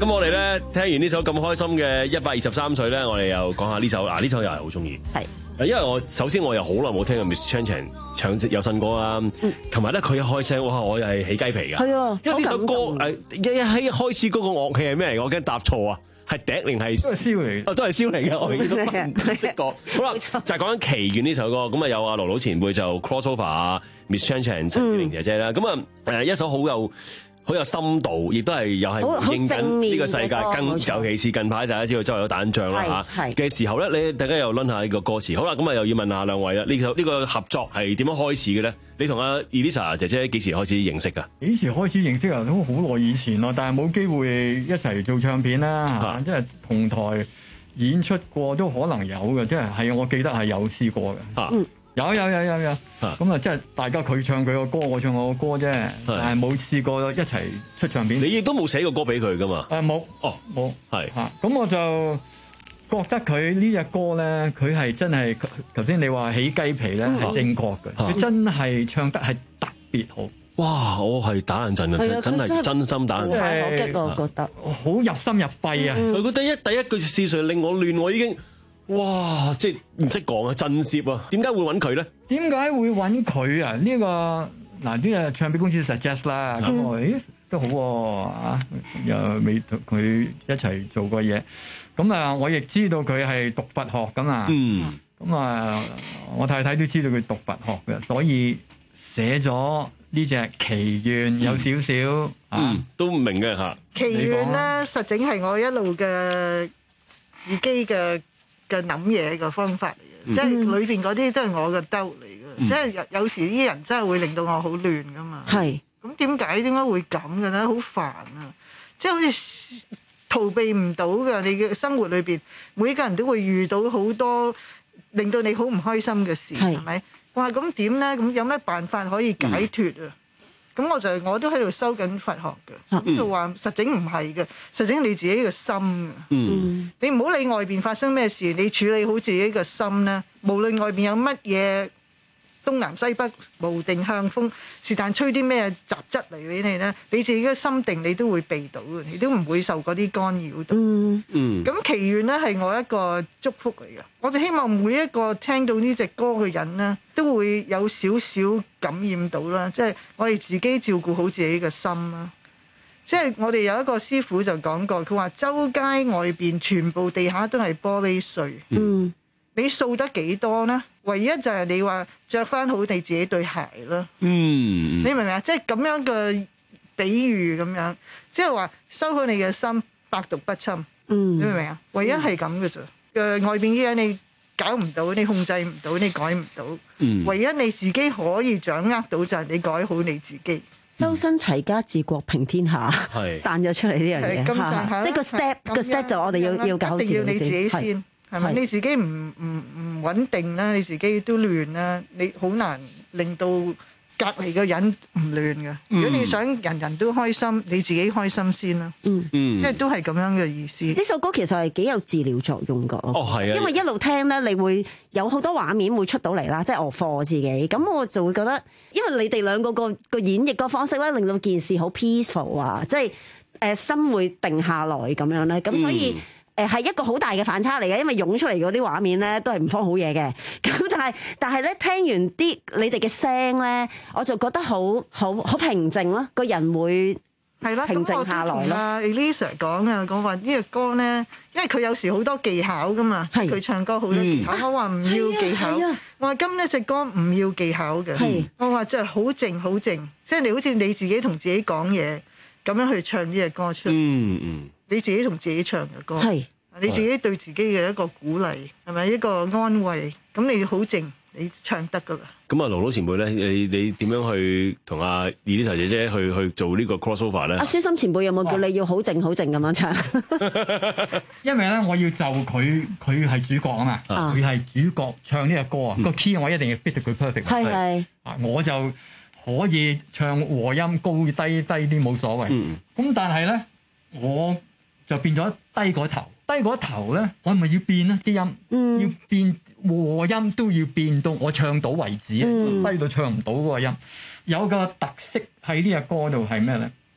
咁我哋咧聽完呢首咁開心嘅一百二十三歲咧，我哋又講下呢首嗱，呢首又係好中意。 係， 因為我首先我又好耐冇聽過 Miss Chan Chan 唱有新歌啦，同埋咧佢一開聲，哇！我又係起雞皮㗎。係啊，因為呢首歌誒一一一開始嗰個樂器係咩嚟？我驚答錯啊！係笛定係簫嚟？ 哦，都係簫嚟嘅，我已經唔識識過。好啦，就係講緊祈願呢首歌，咁啊有阿盧盧前輩就 crossover 啊 Miss Chan Chan 陳潔靈姐姐啦，咁啊誒一首好有好有深度，亦都係又係回應緊呢個世界，更尤其是近排大家知道周圍有打緊仗啦嚇嘅時候咧，你大家又論下呢個歌詞。好啦，咁啊又要問下兩位啦，呢首呢個合作係點樣開始嘅咧？你同阿 Elisa 姐姐幾時開始認識㗎？ 幾時開始認識啊？都好耐以前咯，但係冇機會一齊做唱片啦，啊、即係同台演出過都可能有嘅，即係係我記得係有試過嘅。啊有有有有有，咁啊即係大家佢唱佢個歌，我唱我個歌啫，但係冇試過一齊出唱片。 你亦都冇寫過歌俾佢噶嘛？ 誒冇，哦冇，係嚇。咁我就覺得佢呢隻歌咧，佢係真係頭先你話起雞皮咧係正確嘅，佢真係唱得係特別好。 哇！我係打冷震嘅，真係真心打冷震。 好激我覺得， 好入心入肺啊！ 佢覺得一第一句是誰令我亂，我已經。哇！即係唔識講啊，震懾啊！點解會揾佢咧？ 點解會揾佢啊？呢、這個嗱，呢、這個唱片公司 suggest 啦，咁、嗯、我咦都好喎啊！又未同佢一齊做過嘢，咁啊，我亦知道佢係讀佛學噶嘛，嗯，咁啊，我太太都知道佢讀佛學嘅，所以寫咗呢隻祈願有少少、嗯、啊， 嗯、都唔明嘅嚇。 祈願咧，實整係我一路嘅自己嘅。嘅諗嘢嘅方法嚟嘅，嗯、即係裏邊嗰啲都係我嘅兜嚟嘅，嗯、即係有有時啲人真係會令到我好亂噶嘛。係，咁點解點解會咁嘅咧？好煩啊！即係好似逃避唔到嘅，你嘅生活裏邊，每個人都會遇到好多令到你好唔開心嘅事，係咪？哇！咁點咧？咁有咩辦法可以解脫啊？咁、嗯、我就我都喺度修緊佛學嘅，咁就話實整唔係嘅，實整你自己嘅心嘅。嗯，你唔好理外邊發生咩事，你處理好自己嘅心咧。無論外邊有乜嘢東南西北無定向風，是但吹啲咩雜質嚟俾你咧，你自己嘅心定你都會避到嘅，你都唔會受嗰啲干擾到。嗯嗯。咁祈願咧係我一個祝福嚟嘅，我就希望每一個聽到呢隻歌嘅人咧，都會有少少感染到啦。即係我哋自己照顧好自己嘅心啦。即係我哋有一個師傅就講過，佢話周街外邊全部地下都係玻璃碎。嗯。你掃得幾多呢？唯一就係你話着翻好你自己對鞋啦。嗯，你明唔明啊？即係咁樣嘅比喻咁樣，即係話收好你嘅心，百毒不侵。嗯，你明唔明啊？唯一係咁嘅啫。誒、呃，外邊啲嘢你搞唔到，你控制唔到，你改唔到。嗯，唯一你自己可以掌握到就係你改好你自己。 修身齊家治國平天下，係彈咗出嚟呢樣嘢。即係個 step 個 step 就我哋要要搞好自己先。一定要你自己先。係咪？你自己唔唔唔穩定啦，你自己都亂啦，你好難令到隔離嘅人唔亂嘅。如果你想人人都開心，你自己開心先啦。嗯嗯，即係都係咁樣嘅意思。呢首歌其實係幾有治療作用㗎。哦，係啊。因為一路聽咧，你會有好多畫面會出到嚟啦，即係我課自己。咁我就會覺得，因為你哋兩個個個演繹個方式咧，令到件事好 peaceful 啊，即係誒心會定下來咁樣咧。咁所以。誒係一個好大嘅反差嚟嘅，因為湧出嚟嗰啲畫面咧都係唔方好嘢嘅。咁但係但係咧聽完啲你哋嘅聲咧，我就覺得好好好平靜咯，個人會係啦平靜下來咯。咁我同阿 Elisa 講啊，講話呢個歌咧，因為佢有時好多技巧噶嘛，佢唱歌好多技巧。我話唔要技巧，我話今呢隻歌唔要技巧嘅。我話真係好靜好靜，即係你好似你自己同自己講嘢咁樣去唱呢隻歌出嚟。嗯嗯。你自己同自己唱嘅歌，係你自己對自己嘅一個鼓勵，係咪一個安慰？咁你好靜，你唱得噶啦。咁啊，盧盧前輩咧，你你點樣去同阿 Elisa 姐姐去去做呢個 crossover 咧？阿舒心前輩有冇叫你要好靜好靜咁樣唱？因為咧，我要就佢，佢係主角啊嘛，佢係主角唱呢個歌啊，個 key 我一定要 fit 到佢 perfect。係係啊，我就可以唱和音高低低啲冇所謂。咁但係咧，我就變咗低個頭，低個頭咧，我咪要變啦啲音，嗯、要變和音都要變到我唱到為止，嗯、低到唱唔到嗰個音。有個特色喺呢隻歌度係咩咧？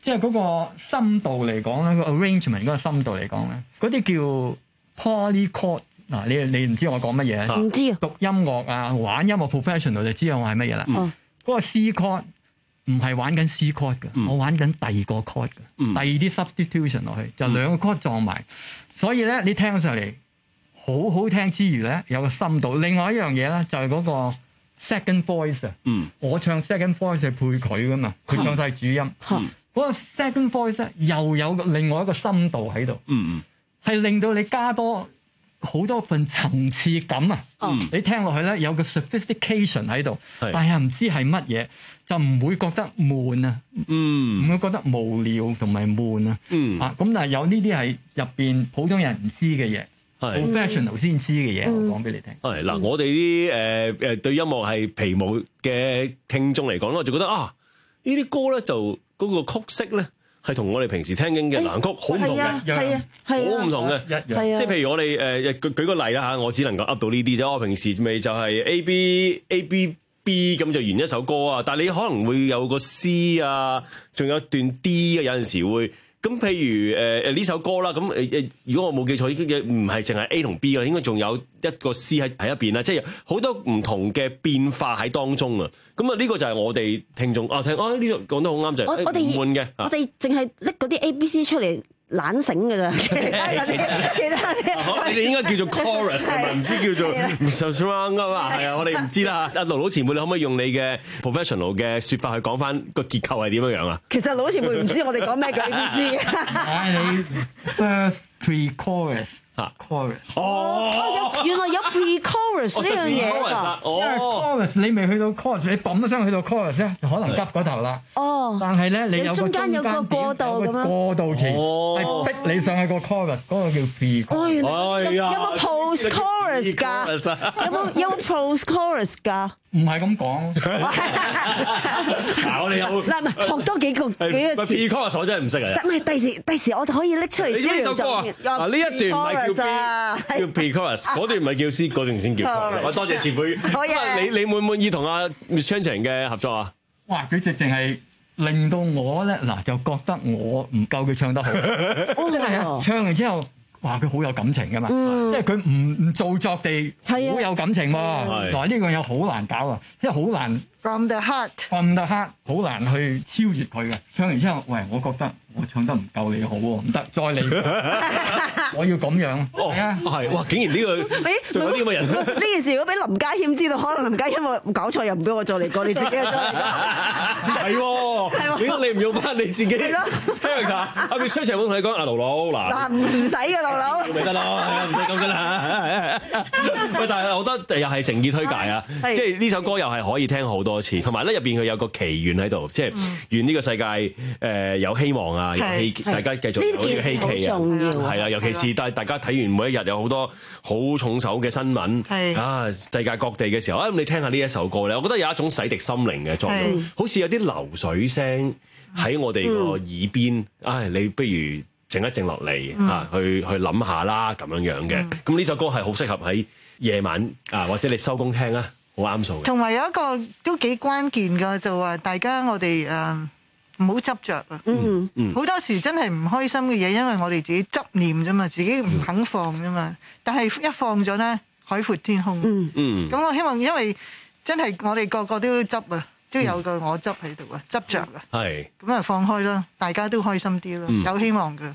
即係嗰個深度嚟講咧，個 arrangement 嗰個深度嚟講咧，嗰啲叫 polychord 嗱，你你唔知我講乜嘢？ 唔知啊。 讀音樂啊，玩音樂 professional 就知道我係乜嘢啦。嗰、嗯、個 C chord 唔係玩緊 C chord 嘅，嗯、我玩緊第二個 chord 嘅，嗯、第二啲 substitution 落去，就兩個 chord 撞埋，所以咧你聽上嚟好好聽之餘咧，有個深度。另外一樣嘢咧就係嗰個 second voice 啊、嗯，我唱 second voice 係配佢噶嘛，佢唱晒主音。嗰、嗯、個 second voice 咧又有另外一個深度喺度，係、嗯、令到你加多好多份層次感啊！嗯、你聽落去咧有個 sophistication 喺度，但係唔知係乜嘢，就唔會覺得悶啊，唔、嗯、會覺得無聊同埋悶啊。嗯、啊，咁但係有呢啲係入邊普通人唔知嘅嘢。professional 先知嘅嘢，嗯、我講俾你聽。 係嗱，我哋啲誒誒對音樂係皮毛嘅聽眾嚟講咧，我就覺得啊，呢啲歌咧就嗰、那個曲式咧係同我哋平時聽緊嘅難曲好唔同嘅， 係啊，好唔同嘅，即係譬如我哋誒、呃、舉舉個例啦嚇，我只能夠噏到呢啲啫。我平時咪就係 A B A B B 咁就完一首歌啊，但係你可能會有個 C 啊，仲有一段 D 啊，有陣時會。咁譬如誒誒呢首歌啦，咁誒誒，如果我冇記錯，已經唔係淨係 A 同 B 啦，應該仲有一個 C 喺喺一邊啦，即係好多唔同嘅變化喺當中啊。咁啊，呢個就係我哋聽眾啊聽啊呢個講得好啱就係唔悶嘅。 我哋淨係拎嗰啲 A B C 出嚟懶醒㗎咋，其他啲其他啲， 你哋應該叫做 chorus 係咪？唔知叫做唔 surround 㗎嘛？係啊，我哋唔知啦。阿盧盧前輩，你可唔可以用你嘅 professional 嘅説法去講翻個結構係點樣樣啊？ 其實盧前輩唔知我哋講咩叫 A B C。 唉，你 first pre-chorus 嚇 chorus 哦，原來有 pre-chorus 呢樣嘢㗎。 因為 chorus 你未去到 chorus，你揼一聲去到 chorus 咧，就可能急嗰頭啦。哦，但係咧你有個中間有個過渡咁樣，過渡期係逼你上去個 chorus，嗰個叫 pre-chorus。 哦，有冇 post-chorus 㗎？有冇有冇 post-chorus 㗎？ 唔係咁講。 嗱，我哋有嗱，唔係學多幾個幾個詞。 pre-chorus 我真係唔識啊！ 唔係第時第時我哋可以拎出嚟。 你呢首歌啊？嗱，呢一段唔係叫 B， 叫 pre-chorus， 嗰段唔係叫 C， 嗰段先叫 chorus。我多謝前輩。好嘢！你你滿唔滿意同阿 Miss Chan Chan 嘅合作啊？ 哇！佢直情係令到我咧嗱，就覺得我唔夠佢唱得好。真係啊！唱完之後。哇！佢好有感情噶嘛，嗯、即係佢唔唔做作地好有感情喎。嗱，呢個嘢好難搞啊，即係好難 from the heart，from the heart 好難去超越佢嘅。唱完之後，喂，我覺得我唱得唔夠你好喎，唔得，再嚟，我要咁樣。 哦，係哇！竟然呢個仲有啲咁嘅人。 呢件事如果俾林家謙知道，可能林家謙話唔搞錯，又唔俾我再嚟過，你自己再嚟過。 係喎，點解你唔用翻你自己？聽佢阿 Miss Chan Chan 同你講阿盧盧嗱， 嗱唔使嘅盧盧， 咪得咯，係啊，唔使咁噶啦。喂，但係我覺得又係誠意推介啊，即係呢首歌又係可以聽好多次，同埋咧入邊佢有個祈願喺度，即係願呢個世界誒有希望啊，有希大家繼續有呢個希冀啊，係啦，尤其是但係大家睇完每一日有好多好重手嘅新聞啊，世界各地嘅時候，啊咁你聽下呢一首歌咧，我覺得有一種洗滌心靈嘅作用，好似有啲流水聲喺我哋個耳邊，唉，你不如靜一靜落嚟嚇，去去諗下啦咁樣樣嘅。咁呢首歌係好適合喺夜晚啊，或者你收工聽啊，好啱數嘅。 同埋有一個都幾關鍵㗎，就話大家我哋誒唔好執着啊。嗯嗯，好多時真係唔開心嘅嘢，因為我哋自己執念啫嘛，自己唔肯放啫嘛。但係一放咗咧，海闊天空。嗯嗯。咁我希望，因為真係我哋個個都執啊。都有個我執喺度啊，執着啊，係咁啊，放開啦，大家都開心啲咯，嗯、有希望嘅。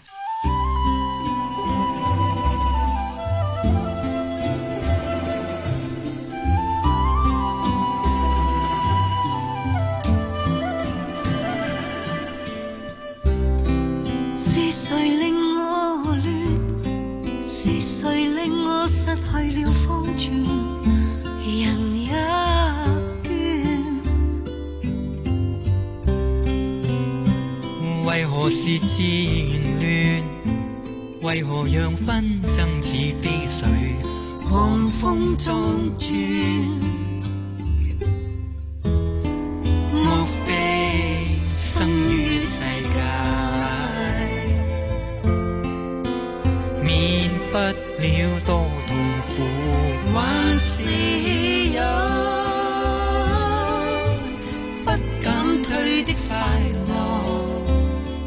是誰令我亂？是誰令我失去了方寸？人也為何是自然亂？為何讓紛爭似飛水，寒風中轉？莫非生於世界，免不了多痛苦？還是有不敢退的快樂？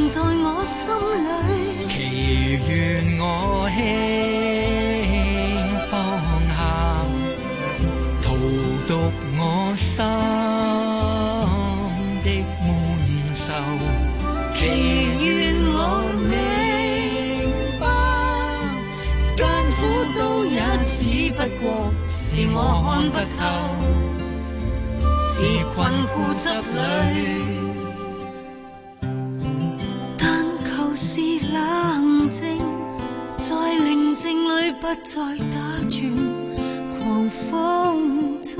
藏在我心裏， 祈願我輕放下，荼毒我心的悶愁。 祈願我明白，艱苦都也只不過是我看不透，自困固執裏。是冷靜，在寧靜裏不再打轉，狂風中，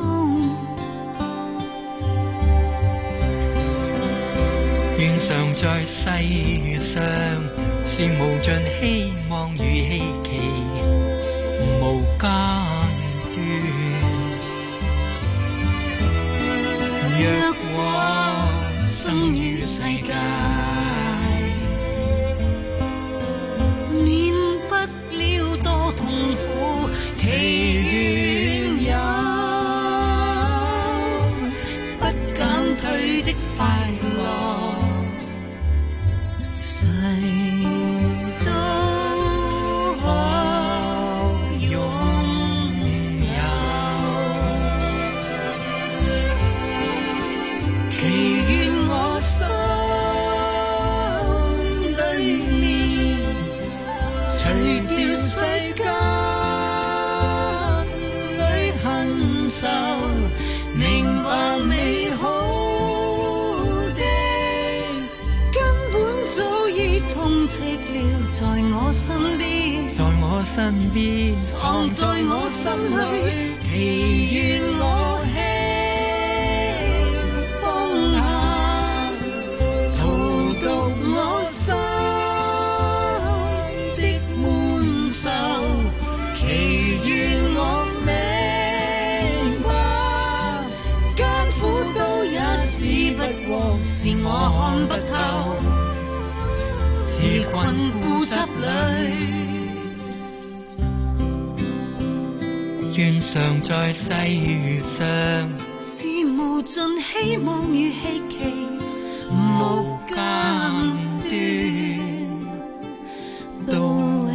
願常在世上是無盡希望與希冀，無間斷。若果生於世界，祈願有不減退的快樂，誰都可擁有。祈願我心裏面除掉世間明白美好的根本早已充斥了在我身邊， 在我身邊藏在我心裏。祈願我輕放下，荼毒我心的悶愁。祈願我是我看不透，自困固執裏。 願常在世上是無盡希望與希冀，無間斷到永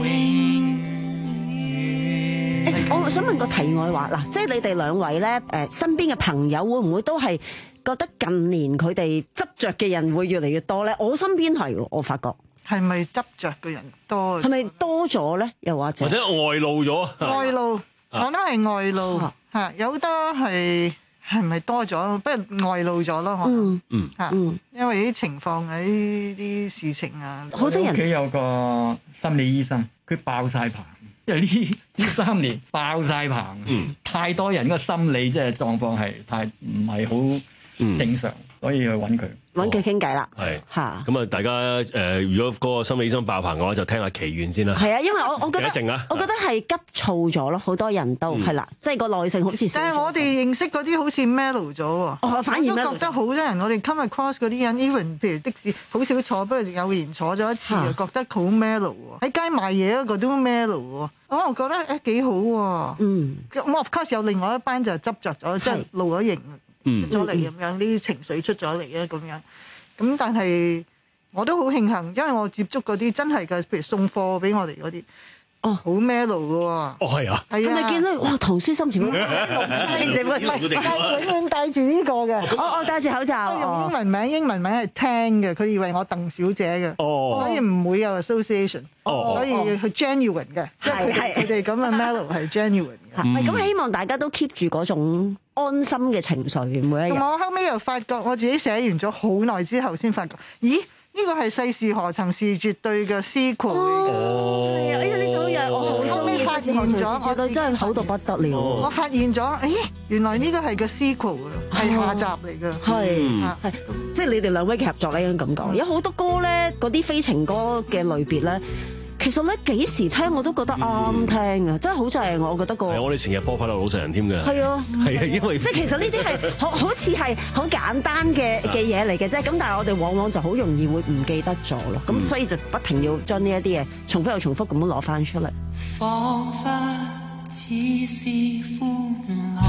遠。 我想問個題外話嗱，即係你哋兩位咧，誒身邊嘅朋友會唔會都係覺得近年佢哋執着嘅人會越嚟越多咧？我身邊係，我發覺係咪執着嘅人多？ 係咪多咗咧？又或者或者外露咗？ 外露，我都係外露嚇，有好多係係咪多咗？不如外露咗咯，可能嗯嚇，因為啲情況喺啲事情啊， 好多人屋企有個心理醫生，佢爆晒棚。因為呢呢三年爆晒棚，嗯、太多人個心理即係狀況係太唔係好正常，嗯、所以去揾佢揾佢傾偈啦。 係嚇，咁啊大家誒、呃，如果嗰個心理醫生爆棚嘅話，就聽下祈願先啦。 係啊，因為我我覺得， 靜啊、 我覺得係急躁咗咯，好多人都係啦、嗯，即係個耐性好似少咗。 但係我哋認識嗰啲好似 mellow 咗喎， 哦，反而我都覺得好多人，我哋 come across 嗰啲人 even 譬如的士好少坐，不過偶然坐咗一次，又覺得好 mellow 喎。喺街賣嘢嗰個都 mellow 喎。我又覺得誒幾好喎，嗯，咁 of course 有另外一班就執着咗，即係露咗型出咗嚟咁樣，啲情緒出咗嚟啊咁樣，咁但係我都好慶幸，因為我接觸嗰啲真係嘅，譬如送貨俾我哋嗰啲。哦，好 mellow 嘅喎！哦， 係啊， 係咪見到哇唐書心情？戴永遠戴住呢個嘅，我我戴住口罩。 用英文名，英文名係聽嘅，佢以為我鄧小姐嘅，所以唔會有 association，所以佢 genuine 嘅，即係佢哋咁嘅 mellow 係 genuine 嘅。 係咁，希望大家都 keep 住嗰種安心嘅情緒每一日。 我後尾又發覺，我自己寫完咗好耐之後先發覺，咦？呢個係世事何曾是絕對嘅 sequel 嚟嘅。 哦，係啊！哎呀，呢首嘢我好中意，發現咗，我覺得真係好到不得了。 我發現咗，誒，原來呢個係個 sequel 係下集嚟嘅。 係係，即係你哋兩位嘅合作咧，應該咁講。有好多歌咧，嗰啲非情歌嘅類別咧。其實咧幾時聽我都覺得啱聽啊！真係好正，我覺得個。係我哋成日播快樂老實人添嘅。 係啊， 係啊，因為即係其實呢啲係好好似係好簡單嘅嘅嘢嚟嘅啫。咁但係我哋往往就好容易會唔記得咗咯。咁所以就不停要將呢一啲嘢重複又重複咁樣攞翻出嚟。 彷彿只是歡樂，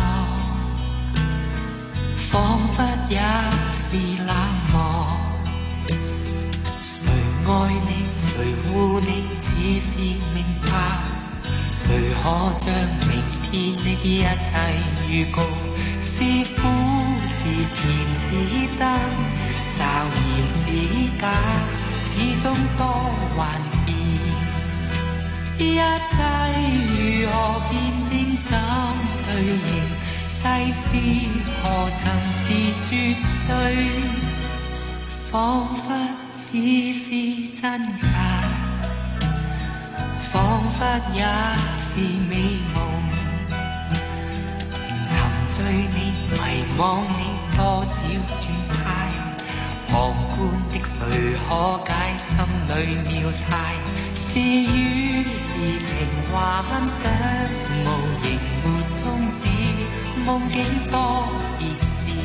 彷彿也是冷漠。誰愛你，誰護你，只是明白，誰可將明天的一切預告？是苦是甜是真，驟然是假，始終多幻變。一切如何辨證怎對應？世事何曾是絕對？彷彿只是真實，彷彿也是美夢。沉醉你，迷惘你，多少轉猜，旁觀的誰可解心裏妙態？是與是情幻想，無形沒終止，夢境多別致。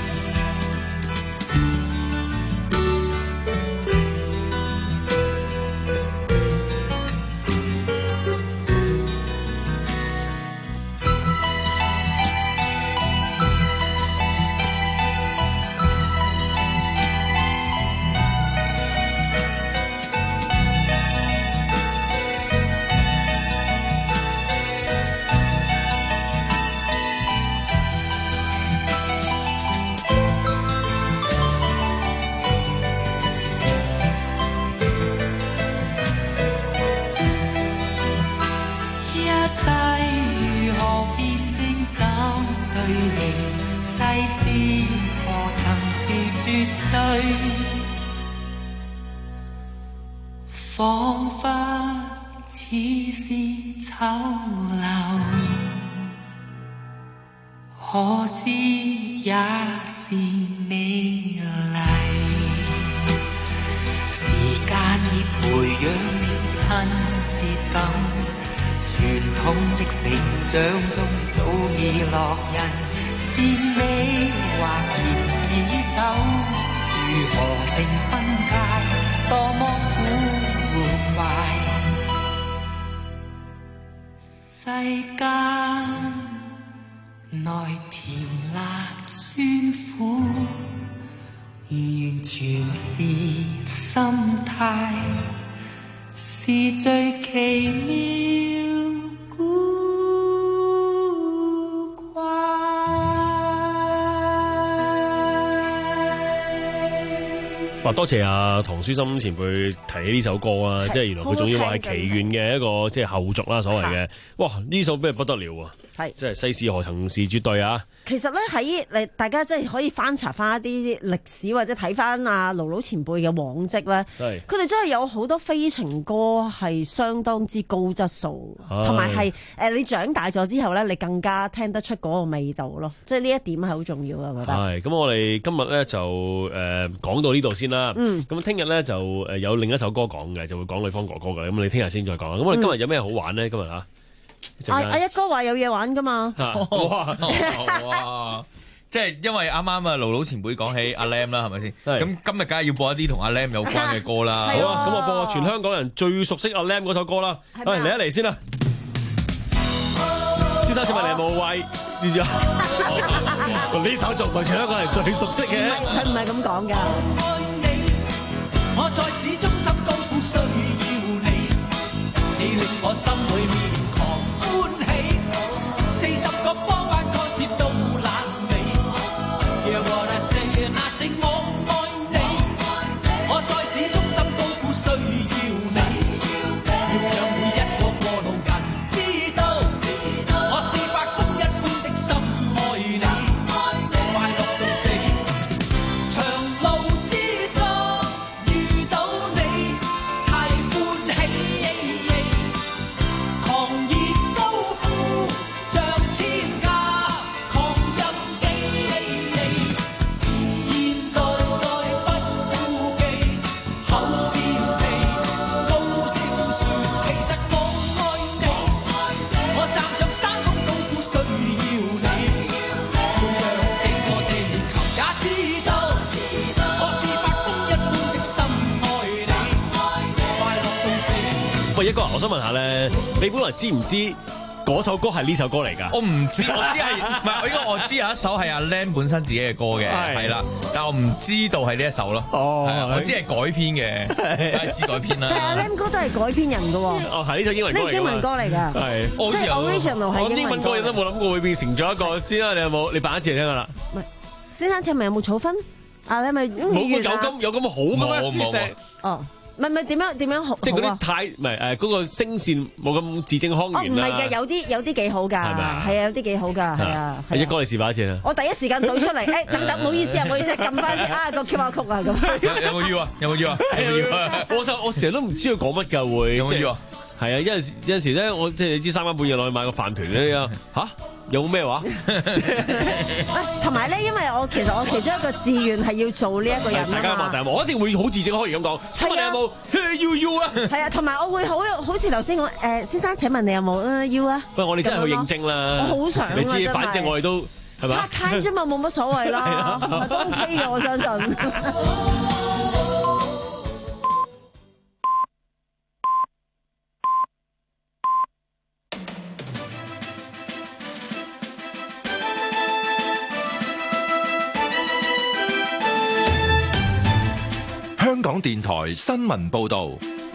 彷彿只是醜陋，可知也是美麗。時間已培養你親切感，傳統的成長中早已落印。是美或然是醜，如何定分界？多麼古怪，世間內甜辣酸苦，完全是心態，是最奇妙古怪。 哇！多謝阿唐書琛前輩提起呢首歌啊，即係原來佢仲要話係祈願嘅一個即係後續啦，所謂嘅。哇！呢首咩不得了啊！係，即係世事何曾是絕對啊！ 其實咧喺你大家真係可以翻查翻一啲歷史，或者睇翻阿盧盧前輩嘅往績咧，佢哋真係有好多非情歌係相當之高質素，同埋係誒你長大咗之後咧，你更加聽得出嗰個味道咯。即係呢一點係好重要啊！我覺得係。咁我哋今日咧就誒、呃、講到呢度先啦。嗯。咁聽日咧就誒有另一首歌講嘅，就會講女方哥哥嘅。咁你聽日先再講啦。咁我哋今日有咩好玩咧？今日啊？ 阿阿一哥話有嘢玩噶嘛？ 哇！哇！即係因為啱啱啊，盧盧前輩講起阿 Lam 啦，係咪先？咁今日梗係要播一啲同阿 Lam 有關嘅歌啦。 好啊，咁我播全香港人最熟悉阿 Lam 嗰首歌啦。嚟一嚟先啦，先生請問你有冇威？呢首仲唔係全香港人最熟悉嘅？ 佢唔係咁講㗎。 我在始終心高呼需要你，你令我心裏面歡喜，四十個波彎歌詞都爛尾。Yeah, what I say, I say 我愛你，我在始終心高呼需要你，要讓每一個過路人知道，我是白風一般的心愛你，快樂到死。長路之中遇到你，太歡喜。 喂，一哥，我想問下咧，你本來知唔知嗰首歌係呢首歌嚟㗎？ 我唔知，我知係唔係？應該我知有一首係阿 Lam 本身自己嘅歌嘅，係啦，但我唔知道係呢一首咯。哦，我知係改編嘅，梗係知改編啦。 但係阿 Lam 歌都係改編人㗎喎。 哦，係呢首英文歌嚟㗎。呢英文歌嚟㗎。 係， 即係 original 係英文歌。 我英文歌都冇諗過會變成咗一個先啦。你有冇？你扮一次嚟聽下啦。 唔係，先生請問有冇草分？啊，你咪冇有咁有咁好嘅咩？ 冇冇。 哦。唔係唔係點樣點樣好？ 即係嗰啲太唔係誒嗰個聲線冇咁字正腔圓啦。 哦，唔係嘅，有啲有啲幾好㗎，係啊，有啲幾好㗎，係啊。 一哥你示範一次啦。 我第一時間對出嚟，誒等等，唔好意思啊，唔好意思，撳翻先啊個 Q R code 啊咁。 有有冇要啊？有冇要啊？有冇要啊？ 我就我成日都唔知佢講乜㗎會。 有冇要啊？ 係啊，有陣時有陣時咧，我即係你知三更半夜落去買個飯團咧啊嚇。有咩話？ 同埋咧，因為我其實我其中一個志願係要做呢一個人大家問題，我一定會好字正腔圓咁講。請問你有冇要要啊？係啊，同埋我會好好似頭先我誒先生請問你有冇啊要啊？ 喂，我哋真係去認證啦！ 我好想啊！ 你知，反正我哋都係咪？ part time 啫嘛，冇乜所謂啦，都 OK 嘅，我相信。 香港電台新聞報道，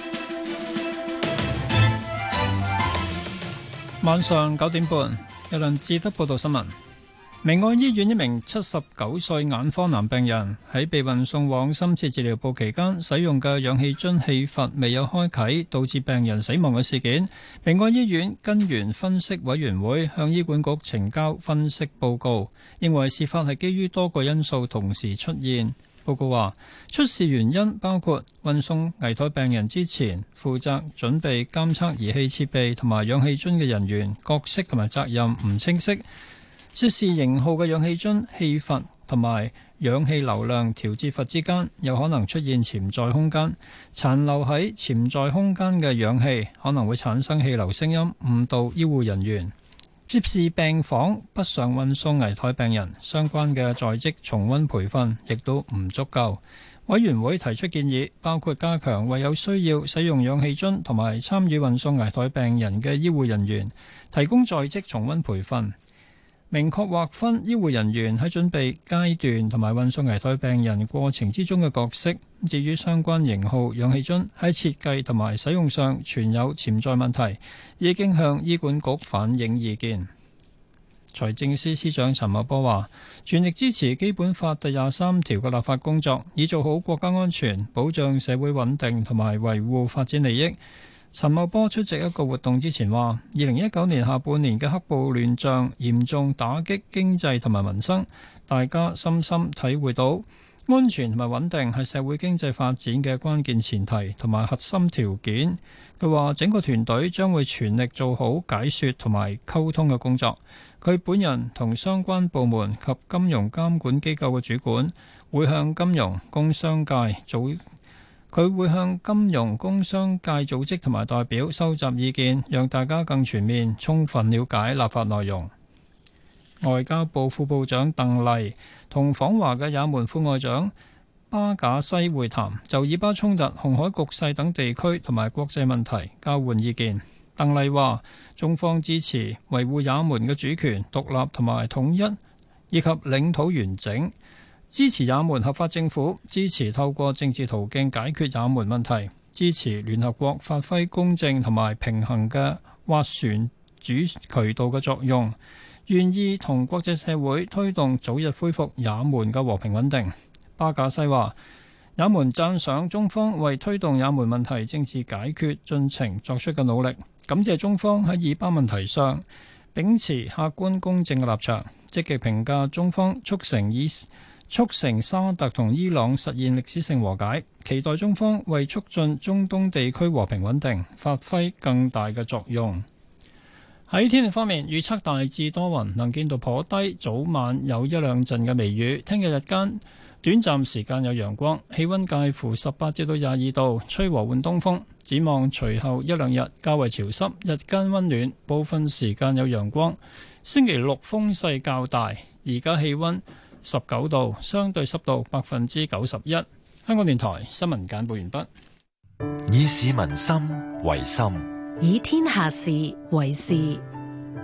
晚上九點半，有梁志德報道新聞。明愛醫院一名七十九歲眼科男病人喺被運送往深切治療部期間，使用嘅氧氣樽氣閥未有開啟，導致病人死亡嘅事件，明愛醫院根源分析委員會向醫管局呈交分析報告，認為事發係基於多個因素同時出現。報告話，出事原因包括運送危殆病人之前，負責準備監測儀器設備同埋氧氣樽嘅人員角色同埋責任唔清晰，涉事型號嘅氧氣樽氣閥同埋氧氣流量調節閥之間有可能出現潛在空間，殘留喺潛在空間嘅氧氣可能會產生氣流聲音，誤導醫護人員。涉事病房北上運送危殆病人，相關嘅在職重溫培訓亦都唔足夠。委員會提出建議，包括加強為有需要使用氧氣樽同埋參與運送危殆病人嘅醫護人員提供在職重溫培訓，明確劃分醫護人員喺準備階段同埋運送危殆病人過程之中嘅角色。至於相關型號氧氣樽喺設計同埋使用上存有潛在問題，已經向醫管局反映意見。財政司司長陳茂波話，全力支持基本法第廿三條嘅立法工作，以做好國家安全、保障社會穩定同埋維護發展利益。陳茂波出席一個活動之前話，二零一九年下半年嘅黑暴亂象嚴重打擊經濟同埋民生，大家深深體會到安全同埋穩定係社會經濟發展嘅關鍵前提同埋核心條件。佢話整個團隊將會全力做好解說同埋溝通嘅工作。佢本人同相關部門及金融監管機構嘅主管會向金融工商界組佢會向金融工商界組織同埋代表收集意見，讓大家更全面充分了解立法內容。外交部副部長鄧麗同訪華嘅也門副外長巴賈西會談，就以巴衝突、紅海局勢等地區同埋國際問題交換意見。鄧麗話，中方支持維護也門嘅主權、獨立同埋統一，以及領土完整，支持也門合法政府，支持透過政治途徑解決也門問題，支持聯合國發揮公正同埋平衡嘅斡旋主渠道嘅作用，願意同國際社會推動早日恢復也門嘅和平穩定。巴賈西話，也門讚賞中方為推動也門問題政治解決進程作出嘅努力，感謝中方喺以巴問題上秉持客觀公正嘅立場，積極評價中方促成以促成沙特同伊朗實現歷史性和解，期待中方為促進中東地區和平穩定發揮更大嘅作用。喺天氣方面，預測大致多雲，能見度頗低，早晚有一兩陣嘅微雨。聽日日間短暫時間有陽光，氣溫介乎十八至到廿二度，吹和緩東風。展望隨後一兩日較為潮濕，日間溫暖，部分時間有陽光。星期六風勢較大，而家氣溫十九度，相對濕度百分之九十一。香港電台新聞簡報完畢。 以市民心為心， 以天下事為事。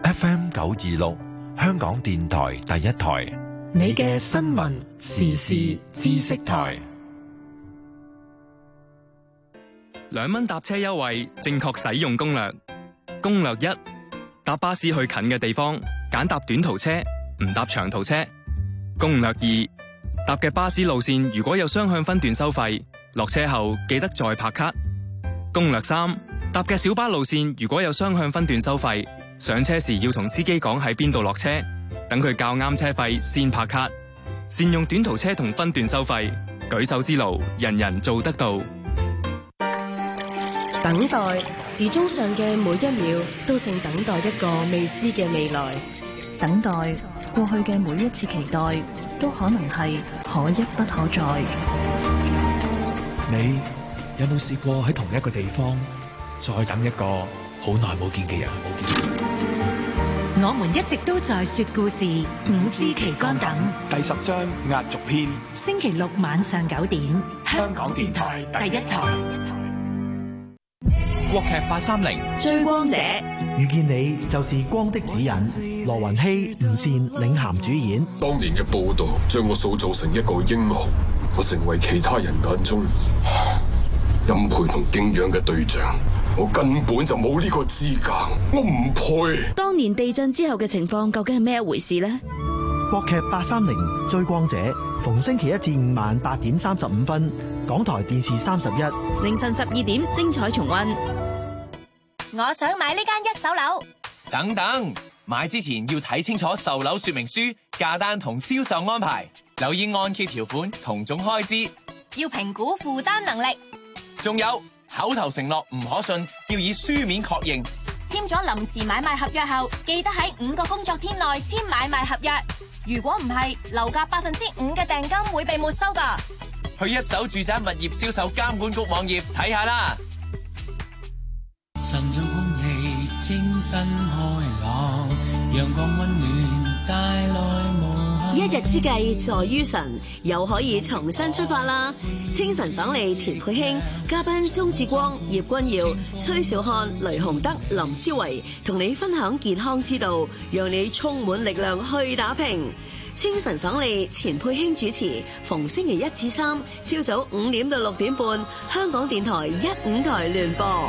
F M 九二六香港電台第一台， 你嘅新聞時事知識台。 兩蚊搭車優惠，正確使用攻略。攻略一：搭巴士去近嘅地方，揀搭短途車，唔搭長途車。攻略二：搭嘅巴士路線如果有雙向分段收費，落車後記得再拍卡。攻略三：搭嘅小巴路線如果有雙向分段收費，上車時要同司機講喺邊度落車，等佢較啱車費先拍卡。善用短途車同分段收費，舉手之勞，人人做得到。 等待，時鐘上嘅每一秒都正等待一個未知嘅未來。 等待，過去嘅每一次期待都可能係可一不可再。 你有冇試過喺同一個地方再等一個好耐冇見嘅人？冇見。 我們一直都在說故事，五支旗杆等第十章壓軸篇， 星期六晚上九點，香港電台第一台。 國劇八三零追光者， 遇見你就是光的指引。羅雲熙、吳倩領銜主演。 當年嘅報道將我塑造成一個英雄，我成為其他人眼中欽佩同敬仰嘅對象，我根本就冇呢個資格，我唔配。 當年地震之後嘅情況究竟係咩一回事呢？ 國劇八三零追光者，逢星期一至五晚八點三十五分，港台電視三十一， 凌晨十二點精彩重溫。 我想買呢間一手樓。 等等，買之前要睇清楚售樓說明書、價單同銷售安排，留意按揭條款同總開支， 要評估負擔能力。 仲有口頭承諾唔可信，要以書面確認。 簽咗臨時買賣合約後，記得喺五個工作天內簽買賣合約。如果唔係，樓價百分之五嘅訂金會被沒收㗎。 去一手住宅物業銷售監管局網頁睇下啦。 晨早空氣清新開朗，陽光溫暖帶來無限。 一日之計在於晨，又可以重新出發啦！清晨爽利錢佩卿，嘉賓鍾志光、葉君耀、崔小漢、雷洪德、林思維，同你分享健康之道，讓你充滿力量去打拼。清晨爽利錢佩卿主持，逢星期一至三朝早五點到六點半，香港電台一五台聯播。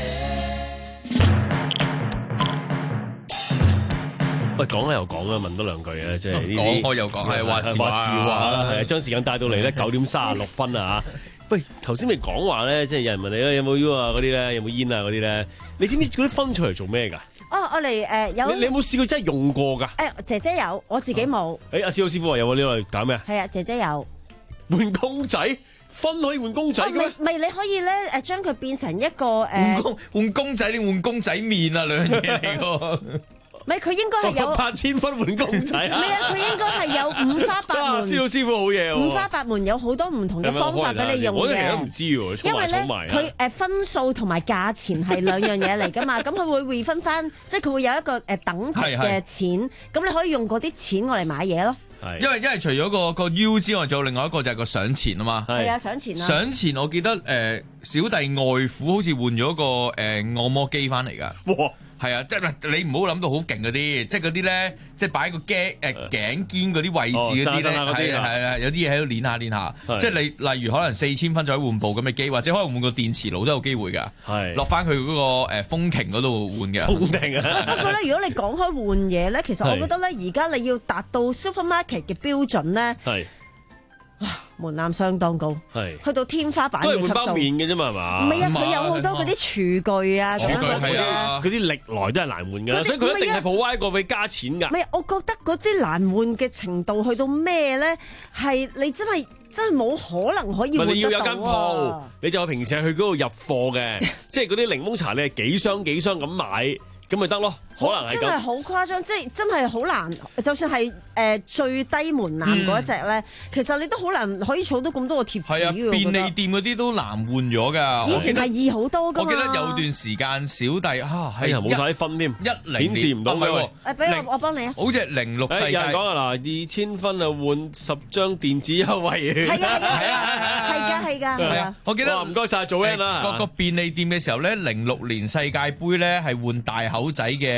喂，講咧又講啦，問多兩句啊，即係呢啲講開又講，係話時話啦，係將時間帶到嚟咧九點三十六分啊嚇！喂，頭先咪講話咧，即係有人問你咧有冇 U 啊嗰啲咧，有冇煙啊嗰啲咧？你知唔知嗰啲分出嚟做咩㗎？ 哦，我嚟誒有。 你你有冇試過真係用過㗎？ 誒，姐姐有，我自己冇。 誒，阿小師傅話有喎，呢個搞咩啊？ 係啊，姐姐有。 換公仔，分可以換公仔嘅咩？ 唔係，你可以咧誒將佢變成一個誒。 換公換公仔，你換公仔麵啊，兩樣嘢嚟㗎。 唔係，佢應該係有八千分換公仔啊！ 唔係啊，佢應該係有五花八門。 施老師傅好嘢喎！ 五花八門有好多唔同嘅方法俾你用嘅。 我哋其實都唔知喎， 因為咧佢誒分數同埋價錢係兩樣嘢嚟㗎嘛，咁佢會 refund 翻，即係佢會有一個誒等值嘅錢，咁你可以用嗰啲錢我嚟買嘢咯。 因為因為除咗個個 U 之外，仲有另外一個就係個賞錢啊嘛。 係啊，賞錢啊！ 賞錢我記得誒、呃、小弟外父好似換咗個誒、呃、按摩機翻嚟㗎。哇！係啊，即係你唔好諗到好勁嗰啲，即係嗰啲咧，即係擺個頸誒頸肩嗰啲位置嗰啲咧，係係啊，有啲嘢喺度練下練下。即係你例如可能四千分就可以換部咁嘅機，或者可能換個電磁爐都有機會㗎。係落翻去嗰個誒風亭嗰度換嘅。風亭啊！ 不過咧，如果你講開換嘢咧，其實我覺得咧，而家你要達到 supermarket 嘅標準咧。係。哇！門檻相當高，係去到天花板嘅級數。都係換包麵嘅啫嘛，係嘛？唔係啊，佢有好多嗰啲廚具啊， 廚具係啊，嗰啲歷來都係難換㗎，所以佢一定係 provide過俾加錢㗎。 唔係，我覺得嗰啲難換嘅程度去到咩咧？係你真係真係冇可能可以換得到啊！ 你要有間鋪，你就平時係去嗰度入貨嘅，即係嗰啲檸檬茶，你係幾箱幾箱咁買。咁咪得咯，可能係咁。真係好誇張，即係真係好難。就算係誒、呃、最低門檻嗰一隻咧，嗯、其實你都好難可以儲到咁多個貼紙。係啊， 便利店嗰啲都難換咗㗎。 以前係易好多㗎。 我記得有段時間小弟嚇係冇晒啲分添， 一零顯示唔到咪喎。 誒，俾我我幫你啊。 好似係零六世界。 有人講啊嗱，二千分啊換十張電子優惠券。 係啊係啊係㗎係㗎係啊！ 我記得唔該晒，早 N 啦。 個個便利店嘅時候咧，零六年世界盃咧係換大口仔嘅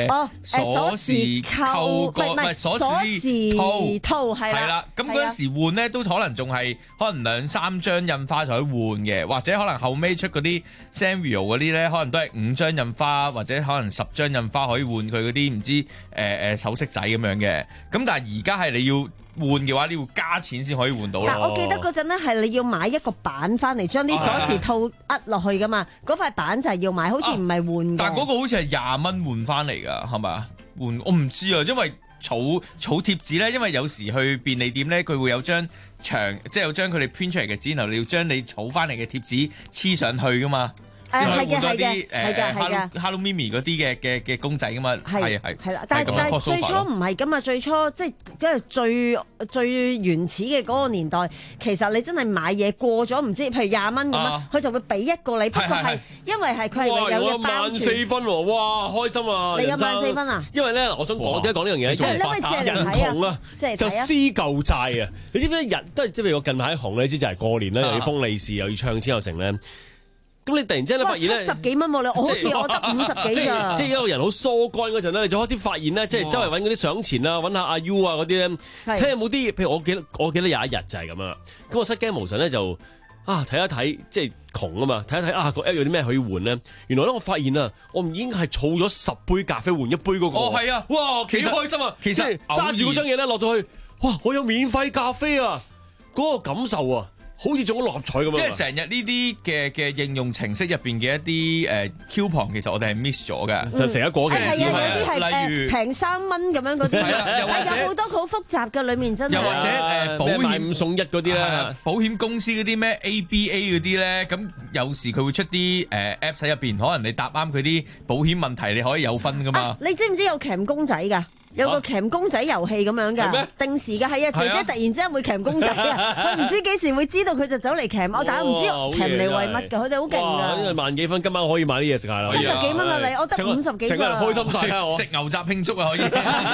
誒鎖匙扣個唔係鎖匙套係啦。 係啦，咁嗰陣時換咧都可能仲係可能兩三張印花就可以換嘅，或者可能後尾出嗰啲 Sanrio 嗰啲咧，可能都係五張印花或者可能十張印花可以換佢嗰啲唔知誒誒、呃、首飾仔咁樣嘅。咁但係而家係你要換嘅話，你要加錢先可以換到咯。 但我記得嗰陣咧係你要買一個板翻嚟，將啲鎖匙套呃落去噶嘛，嗰塊板就係要買，好似唔係換嘅。 但係嗰個好似係廿蚊換翻嚟㗎，係咪啊？換我唔知啊，因為儲儲貼紙咧，因為有時去便利店咧，佢會有張長，即係有張佢哋 print 出嚟嘅紙，然後你要將你儲翻嚟嘅貼紙黐上去㗎嘛。誒係嘅係嘅係嘅係嘅 Hello Mimi 嗰啲嘅嘅嘅公仔噶嘛，係係係啦，但係但係最初唔係噶嘛，最初即係因為最最原始嘅嗰個年代，其實你真係買嘢過咗唔知，譬如廿蚊咁樣，佢就會俾一個你，不過係因為係佢係有嘅包萬四分喎，哇開心啊！ 你有萬四分啊？ 因為咧，我想講點解講呢樣嘢，做法人窮啊，就撕舊債啊！你知唔知人都係即係我近排紅咧，知就係過年咧，又要封利是，又要唱錢又成咧。咁你突然之間咧發現咧， 七十幾蚊喎，你我好似我得五十幾咋？ 即係一個人好疏肝嗰陣咧，你就開始發現咧，即係周圍揾嗰啲賞錢啊，揾下阿 U 啊嗰啲咧，睇下有冇啲，譬如我記得我記得有一日就係咁樣啦。咁我失驚無神咧就啊睇一睇，即係窮啊嘛，睇一睇啊個 app 有啲咩可以換咧。原來咧我發現啊，我唔已經係儲咗十杯咖啡換一杯嗰個。哦係啊，哇幾開心啊！其實揸住嗰張嘢咧落到去，哇我有免費咖啡啊！嗰個感受啊！好似中咗六合彩咁樣，因為成日呢啲嘅嘅應用程式入邊嘅一啲誒 coupon，其實我哋係 miss 咗嘅， 就成日過期。 係啊，有啲係例如平三蚊咁樣嗰啲，係有好多好複雜嘅裡面真係。 又或者誒保險五送一嗰啲咧， 保險公司嗰啲咩 A B A 嗰啲咧，咁有時佢會出啲誒 Apps 喺入邊，可能你答啱佢啲保險問題，你可以有分噶嘛。 你知唔知有鉗公仔㗎？有個鉗公仔遊戲咁樣㗎，定時㗎，係啊，姐姐突然之間會鉗公仔啊，佢唔知幾時會知道佢就走嚟鉗我，但係唔知鉗嚟為乜㗎，佢哋好勁㗎。 因為萬幾分，今晚可以買啲嘢食下啦。 七十幾蚊啊你，我得五十幾咋。 成個人開心晒啊！ 食牛雜慶祝啊可以。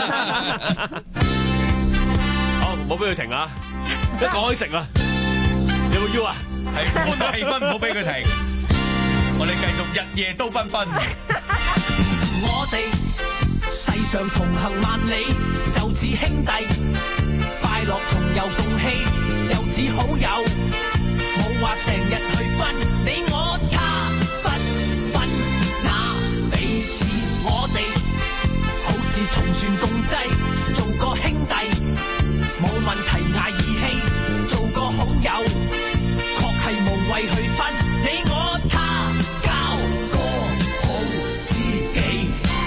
好，唔好俾佢停啊！一講起食啊，有冇腰啊？ 係歡樂氣氛，唔好俾佢停。我哋繼續日夜都繽紛。 我哋世上同行萬里，就似兄弟，快樂同遊共喜，又似好友，冇話成日去分你我他，不分那彼此，我哋好似同船共濟，做個兄弟，冇問題捱義氣，做個好友，確係無謂去分你我他，交個好知己。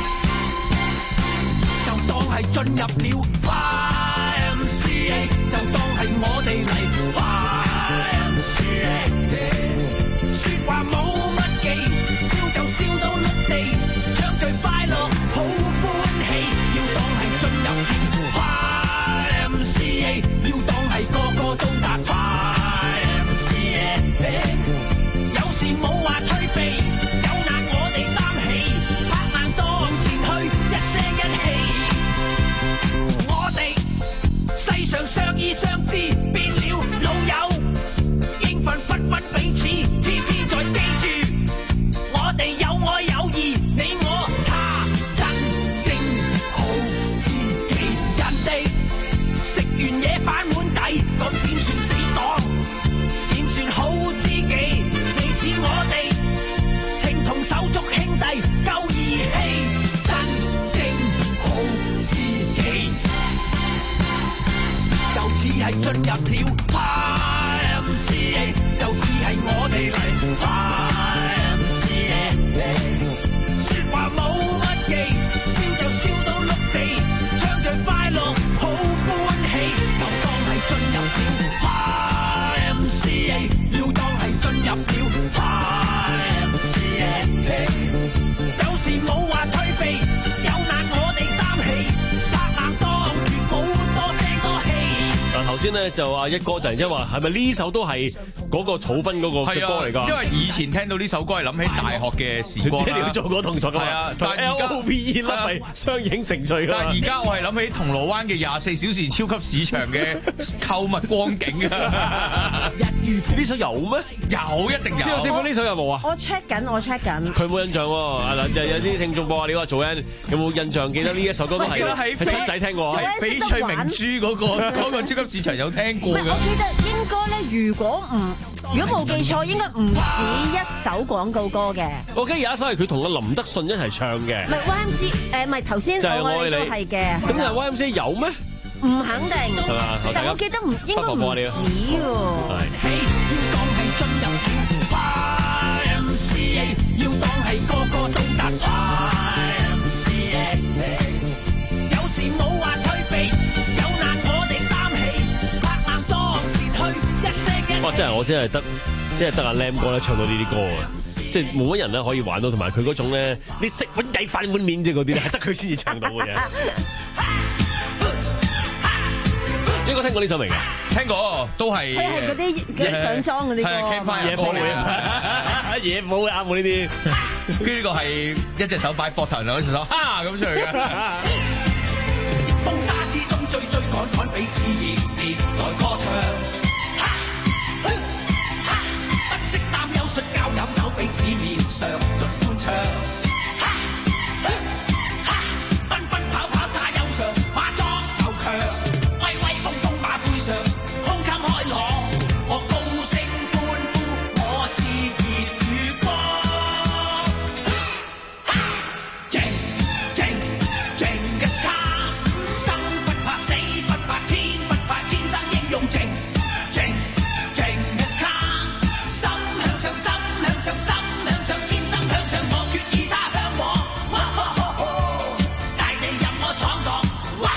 當係進入了 Y M C A， 就當係我哋嚟 Y M C A， 說話冇乜忌，笑就笑到碌地，將最快樂好歡喜，要當係進入了 Y M C A， 要當係個個都達 Y M C A， 有時冇話退避，有難我哋擔起，拍硬當前去，一些一氣。世上相依相知，變了老友，應份不分彼此，天天在記住，我哋有愛有義，你我他，真正好知己。人哋食完嘢反碗底，咁點算死黨？點算好知己？你似我哋，情同手足兄弟，夠義氣，真正好知己。就似係進入了 Y M C A， 就似係我哋嚟 Y M C A， 說話冇乜忌，笑就笑到碌地，唱着快樂好歡喜，就當係進入了 Y M C A， 要當係進入了 Y M C A， 有時冇話退避，有難我哋擔起，拍硬當住冇多聲多氣。 但頭先咧就話一哥突然之間話係咪呢首都係嗰個草分嗰個嘅歌嚟㗎。 因為以前聽到呢首歌係諗起大學嘅時光， 一定要做嗰個動作㗎嘛。係啊，但係而家 L O V E 啦，係相映成趣㗎。 但係而家我係諗起銅鑼灣嘅廿四小時超級市場嘅購物光景啊！ 呢首有咩？ 有，一定有。 師傅呢首有冇啊？ 我 check 緊，我 check 緊。 佢冇印象喎。嗱，有有啲聽眾播啊，你話做緊有冇印象？記得呢一首歌都係係七仔聽過， 係翡翠明珠嗰個嗰個超級市場有聽過嘅。 我記得應該咧，如果唔如果冇記錯，應該唔止一首廣告歌嘅。 我記得有一首係佢同阿林德信一齊唱嘅。 唔係 Y M C A，誒唔係頭先我哋都係嘅。 咁就 Y M C A 有咩？ 唔肯定，係嘛？但我記得唔應該唔止喎。 要當係進入跳舞 Y M C A， 要當係個個都得 Y M C A。有時冇話退避，有難我哋擔起，拍硬當前去，一聲一。 哇！真係我真係得，即係得阿 Lam 哥咧唱到呢啲歌啊！即係冇乜人咧可以玩到，同埋佢嗰種咧，你食碗雞飯碗面啫嗰啲咧，係得佢先至唱到嘅啫。應該聽過呢首未㗎？ 聽過，都係。 係係嗰啲上裝嗰啲歌。 係 campfire 野火會啊！野火會啱我呢啲。 跟住呢個係一隻手擺膊頭，兩隻手哈咁出去嘅。 風沙之中追追趕趕，彼此熱烈來歌唱。不識擔憂，摔跤飲酒，彼此面上盡歡唱。奔奔跑跑沙丘上，馬壯牛強。胸襟開朗，我高聲歡呼，我是熱與光。正正正嘅 star， 生不怕死不怕天不怕，天生英勇正正正嘅 star， 心向上心向上心向上，天生向上，我決意他向我。大地任我闖蕩。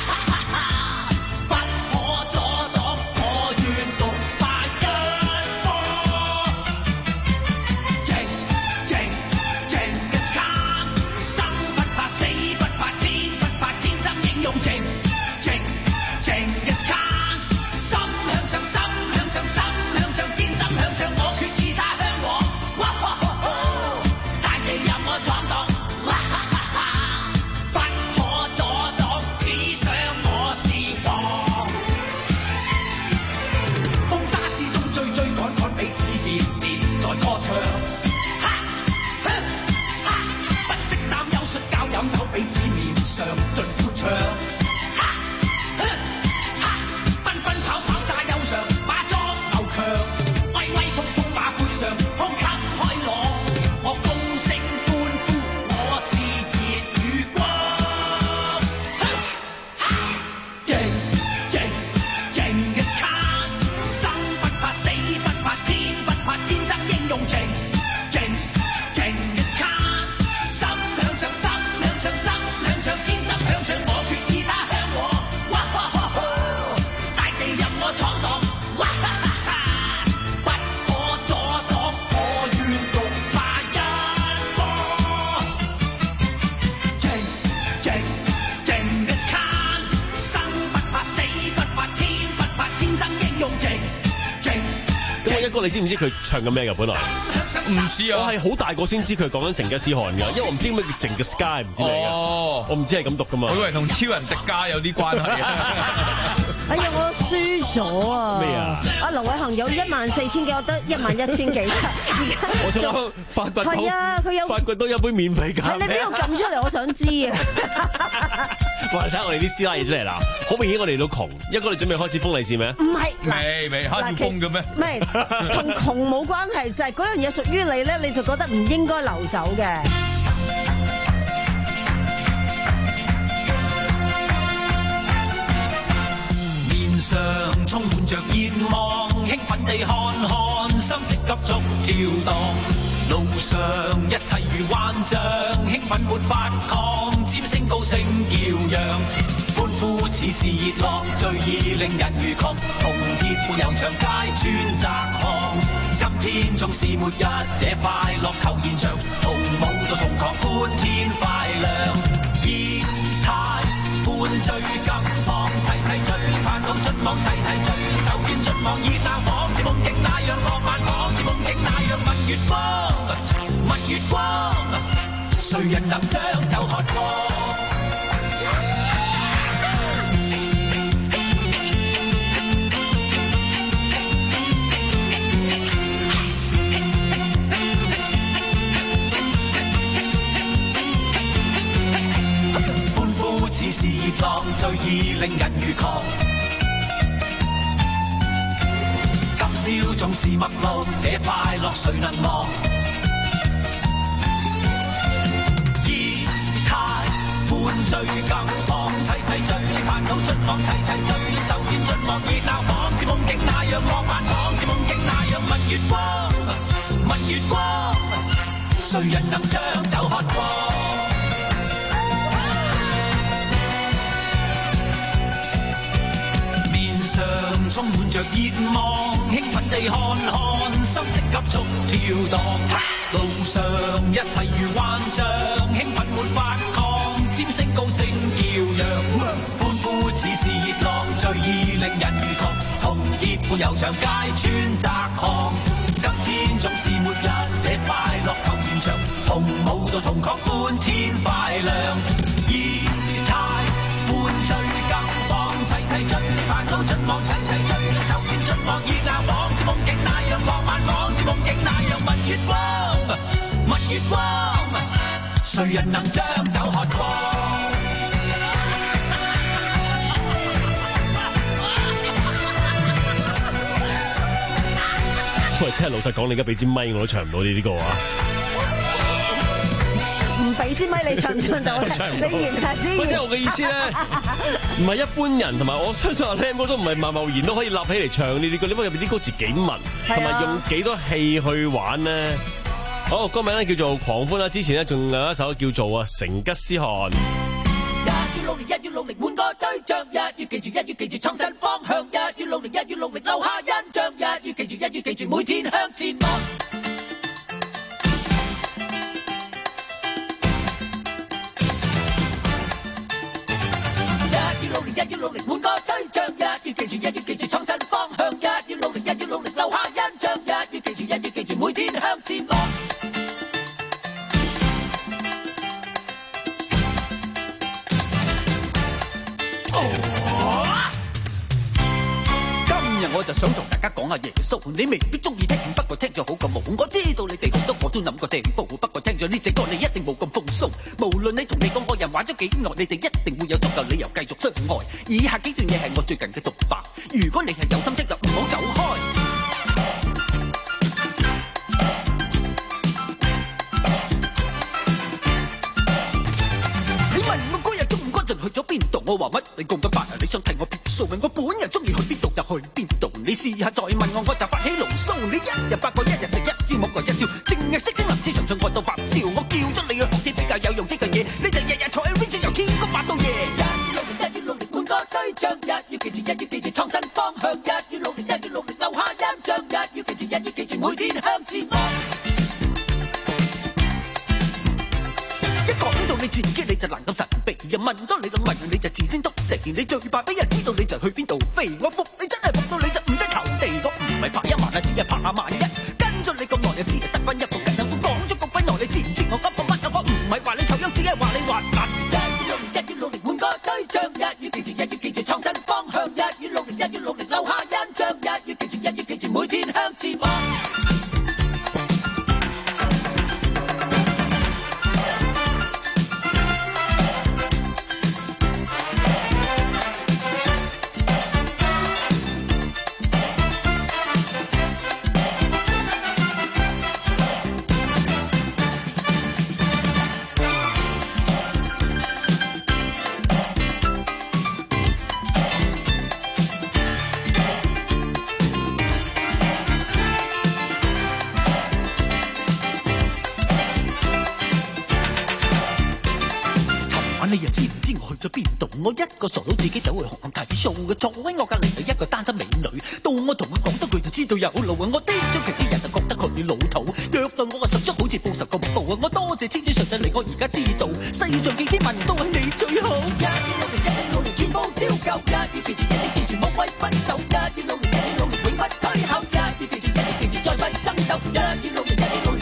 彼此面上盡歡唱，奔奔跑跑沙丘上，馬壯牛強，威威風風馬背上，胸襟開朗，我高聲歡呼，我是熱與光。勁勁勁嘅 star， 生不怕死不怕天不怕，天生英勇勁勁勁嘅 star， 心向上心。心向上，天生向上，我決意他向我。哇哈哈哈！大地任我闖蕩。哇哈哈哈！不可阻擋，我願獨化一方。勁勁勁嘅 star， 生不怕死不怕天不怕，天生英勇勁勁。 咁我一哥，你知唔知佢唱緊咩㗎？本來唔知啊， 我係好大個先知佢講緊成吉思汗㗎，因為我唔知咩叫成吉 sky， 唔知咩㗎。哦，我唔知係咁讀㗎嘛。 我以為同超人迪迦有啲關係啊。 哎呀，我輸咗啊！ 咩啊？ 阿劉偉恒有一萬四千幾，我得一萬一千幾。 我仲有發掘到， 係啊，佢有發掘到一杯免費咖啡。 係你邊度撳出嚟？我想知啊！ 哇！睇下我哋啲師奶嘢出嚟啦，好明顯我哋都窮。一哥，你準備開始封利是咩？ 唔係， 未未開始封嘅咩？ 唔係，同窮冇關係，就係嗰樣嘢屬於你咧，你就覺得唔應該流走嘅。 面上充滿着熱望，興奮地看看，心情急速跳動。路上一切如幻象，興奮沒法抗，尖聲高聲叫嚷，歡呼似是熱浪，最易令人如狂，紅熱伴遊長街穿窄巷。今天總是末日，這快樂球現場，同舞到同狂歡天快亮，變態歡醉近況，齊齊醉，盼到盡望，齊齊醉，手邊盡望熱鬧，仿似夢境那樣浪漫。 月光，問月光，誰人能將酒喝光？歡呼似是熱浪，最易令人如狂。今宵總是陌路，這快樂誰能忘？儀態歡醉更放，齊齊聚，盼到春望，齊齊聚，就見春望熱鬧，仿似夢境那樣浪漫，仿似夢境那樣問月光，問月光，誰人能將酒喝光？充滿着熱望，興奮地看看，心即急速跳蕩。路上一切如幻象，興奮沒法抗，尖聲高聲叫嚷，歡呼似是熱浪，最易令人如狂。紅葉伴遊長街穿窄巷，今天總是末日，這快樂求延長。同舞蹈同狂歡天快亮，儀態歡醉更放，齊齊聚，盼到春望，齊齊聚，就見春望熱鬧，仿似夢境那樣浪漫，仿似夢境那樣問月光，問月光，誰人能將酒喝光？ 喂，真係老實講，你而家俾支咪我都唱唔到呢啲歌啊！ 唔俾支咪你唱唔唱到？ 唱唔到。 你言下之意。 即係我嘅意思咧，唔係一般人，同埋我相信阿 Lam 哥都唔係貿貿然都可以立起嚟唱呢啲歌。你話入邊啲歌詞幾文，同埋用幾多戲去玩咧？好，歌名咧叫做《狂歡》啦。之前咧仲有一首叫做啊《成吉思汗》。 一於努力，一於努力換個對象，一於記住，一於記住創新方向，一於努力，一於努力留下印象，一於記住，一於記住每天向前望。一於努力換個對象，一於記住，一於記住創新方向，一於努力，一於努力留下印象，一於記住，一於記住每天向前望。今日我就想同大家講下耶穌，你未必中意聽，不過聽咗好過冇。我知道你哋好多我都諗過聽報，不過聽咗呢隻歌你一定冇咁風騷。無論你同你個愛人玩咗幾耐，你哋一定會有足夠理由繼續相愛。以下幾段嘢係我最近嘅獨白，如果你係有心的就唔好走開。你問我嗰日中午嗰陣去咗邊度，我話乜你講緊白啊？你想睇我撇數嘅，我本人中意去邊度就去邊度。你試下再問我，我就發起牢騷。你一日八個，一日食一招，冇個一招，淨係識聽林子祥唱愛到發燒。我叫咗你去學啲比較有用啲嘅嘢，你就日日坐喺 Vincent 由天光發到夜。一於努力，一於努力換個對象，一於記住，一於記住創新方向，一於努力，一於努力留下印象，一於記住，一於記住每天向前望。一講到你自己你就難咁神秘，又問多你兩問你就自尊篤地，你最怕俾人知道你就去邊度飛。我服你真係服到你就唔得頭地，我唔係怕一萬啊，只係怕萬一。跟咗你咁耐就只係得翻一個人，我講咗咁鬼耐，你知唔知我噏個乜啊？我唔係話你醜樣，只係話你滑爛。一於努力，一於努力換個對象，一於記住，一於記住創新方向，一於努力，一於努力留下印象，一於記住，一於記住每天向前望。你又知唔知我去咗邊度？我一個傻佬自己走去紅磡睇 show 嘅，坐喺我隔離有一個單身美女。到我同佢講得佢就知道有路啊！我啲咗其啲人就覺得佢老土，虐待我嘅十足好似報仇咁報啊！我多謝天主上帝嚟，我而家知道世上幾千萬人都係你最好。一於努力，一於努力，全部照舊。一於記住，一於記住，莫謂分手。一於努力，一於努力，永不退後。一於記住，一於記住，再不爭鬥。一於努力，一於努力。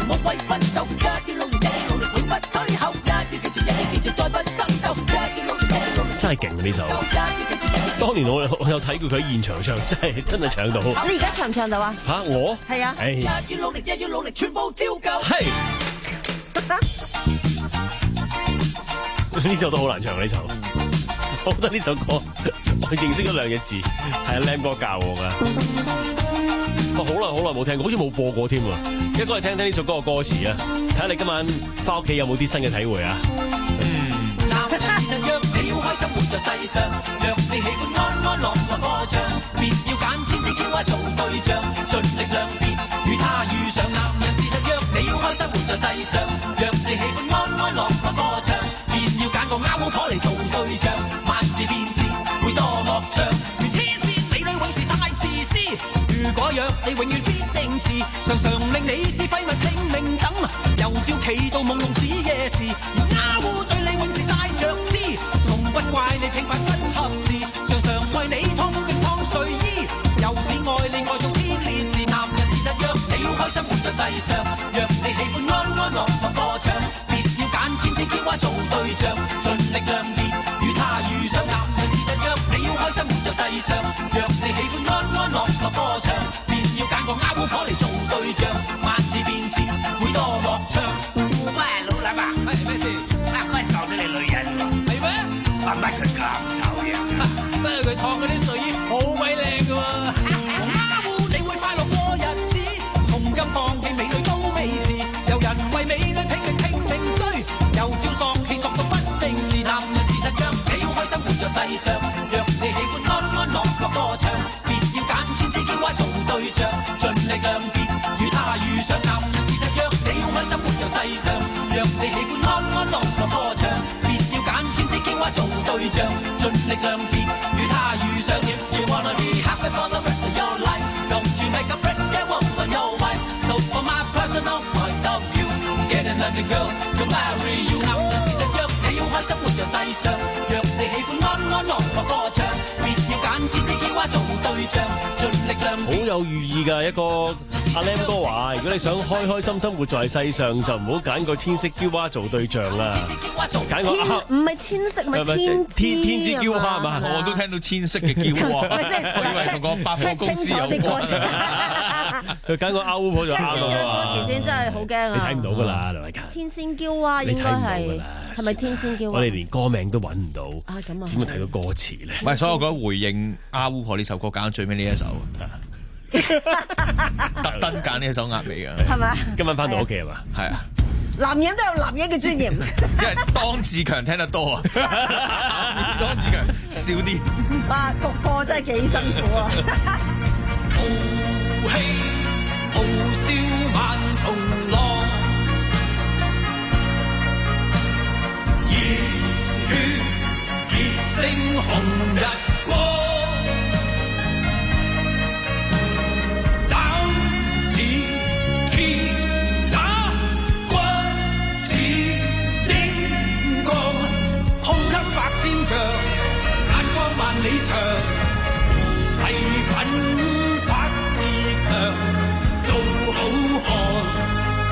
無謂分手，一啲努力，一啲努力，永不退後，一啲繼續，一啲繼續，再不爭鬥，一啲努力，一啲努力， 真係勁啊呢首！當年我我有睇過佢喺現場唱，真係真係唱到。 你而家唱唔唱到啊？ 嚇我係啊！ 誒， 一要努力，一要努力，全部照舊。 係呢首都好難唱呢首，我覺得呢首歌我認識咗兩隻字，係阿 Lam 哥教我㗎。我好耐好耐冇聽過，好似冇播過添啊！一個係聽聽呢首歌嘅歌詞啊，睇下你今晚翻屋企有冇啲新嘅體會啊！ 開心活在世上，若你喜歡安安樂樂歌唱，別要揀千千嬌娃做對象，盡力量別與他遇上。男人事實若你要開心活在世上，若你喜歡安安樂樂歌唱，便要揀個啱老婆嚟做對象，萬事變節會多樂暢。如天仙美女永是太自私，如果若你永遠必定遲，常常令你是廢物拼命等，又照企到朦朧似夜時，而丫鬟對你永是帶着痴。不怪你平凡不合時，常常為你燙褲定燙睡衣，又是愛你愛到天裂時。男人事實若你要開心活在世上，若你喜歡安安樂樂歌唱，別要揀千千嬌娃做對象，盡力量別與他遇上。男人事實若你要開心活在世上，若你喜歡安安樂樂歌唱，便要揀個啱老婆嚟做對象，萬事變節會多樂暢。 喂，老闆啊，咩咩事？啊，佢係撞到你女人喎，係咩？乜乜佢咁醜樣？不過佢燙嗰啲睡衣好鬼靚㗎喎。 丫鬟你會快樂過日子，從今放棄美女都未遲。有人為美女拼命拼命追，又照喪氣索到不定時。男人事實若你要開心活在世上，若你喜歡安安樂樂歌唱，別要揀千千嬌娃做對象，盡力量別與他遇上。男人事實若你要開心活在世上，若你喜歡安安樂樂歌唱，嬌娃做對象，盡力量別與他遇上。If you wanna be happy for the rest of your life, don't you make a break that woman your wife. So for my personal point of view, get another girl to marry you. 男人事實若你要開心活在世上，若你喜歡安安樂樂歌唱，別要揀千千嬌娃做對象，盡力量。 好有寓意㗎一個。阿 Lam 哥話：如果你想開開心心活在世上，就唔好揀個千色嬌娃做對象啦。揀個唔係千色，咪天天天之嬌娃係嘛？ 我都聽到千色嘅嬌娃，我以為同個百貨公司有關。 佢揀個歐婆就啱啦。 歌詞先真係好驚啊！ 你睇唔到㗎啦，梁偉勤。 天仙嬌娃應該係係咪天仙嬌娃？ 我哋連歌名都揾唔到啊！咁啊， 點樣睇個歌詞咧？ 唔係，所以我覺得回應阿巫婆呢首歌揀最尾呢一首。特登揀呢一首壓尾嘅， 係咪？ 今晚翻到屋企係嘛？ 係啊。 男人都有男人嘅尊嚴。 因為當志強聽得多啊，當志強少啲。 哇，復播真係幾辛苦啊！ 豪氣傲笑萬重浪，熱血熱星紅日光。眼光萬里長，誓奮發自強，做好漢。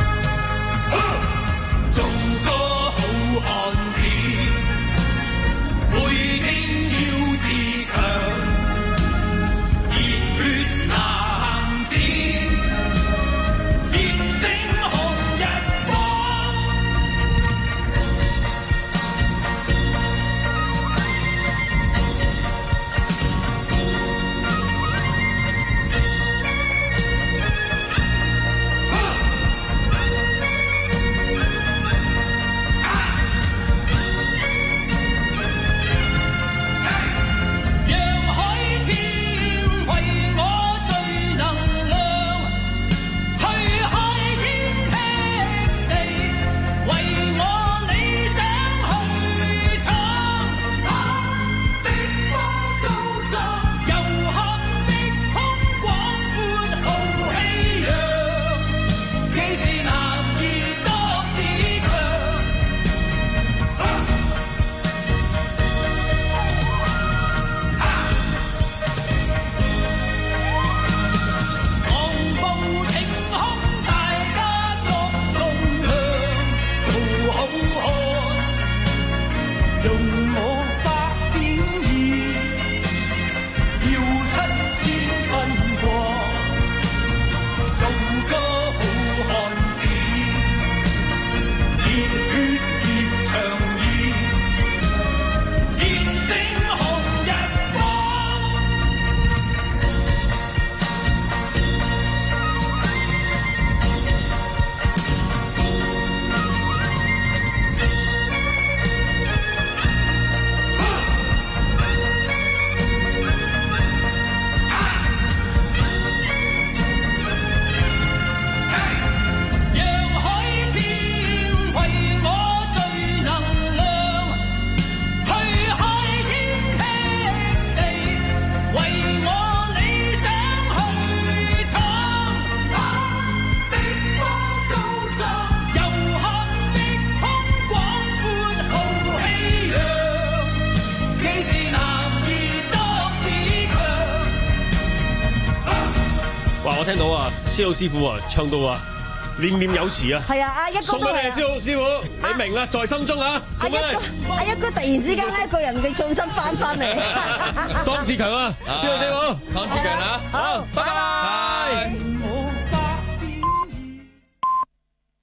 我聽到啊，蕭老師傅啊，唱到啊，念念有詞啊。 係啊，阿一哥送俾你啊，蕭老師傅，你明啦，在心中啊。 阿一哥，阿一哥突然之間咧，個人嘅重心翻翻嚟。 當志強啊，蕭老師傅， 當志強啊， 好，拜拜。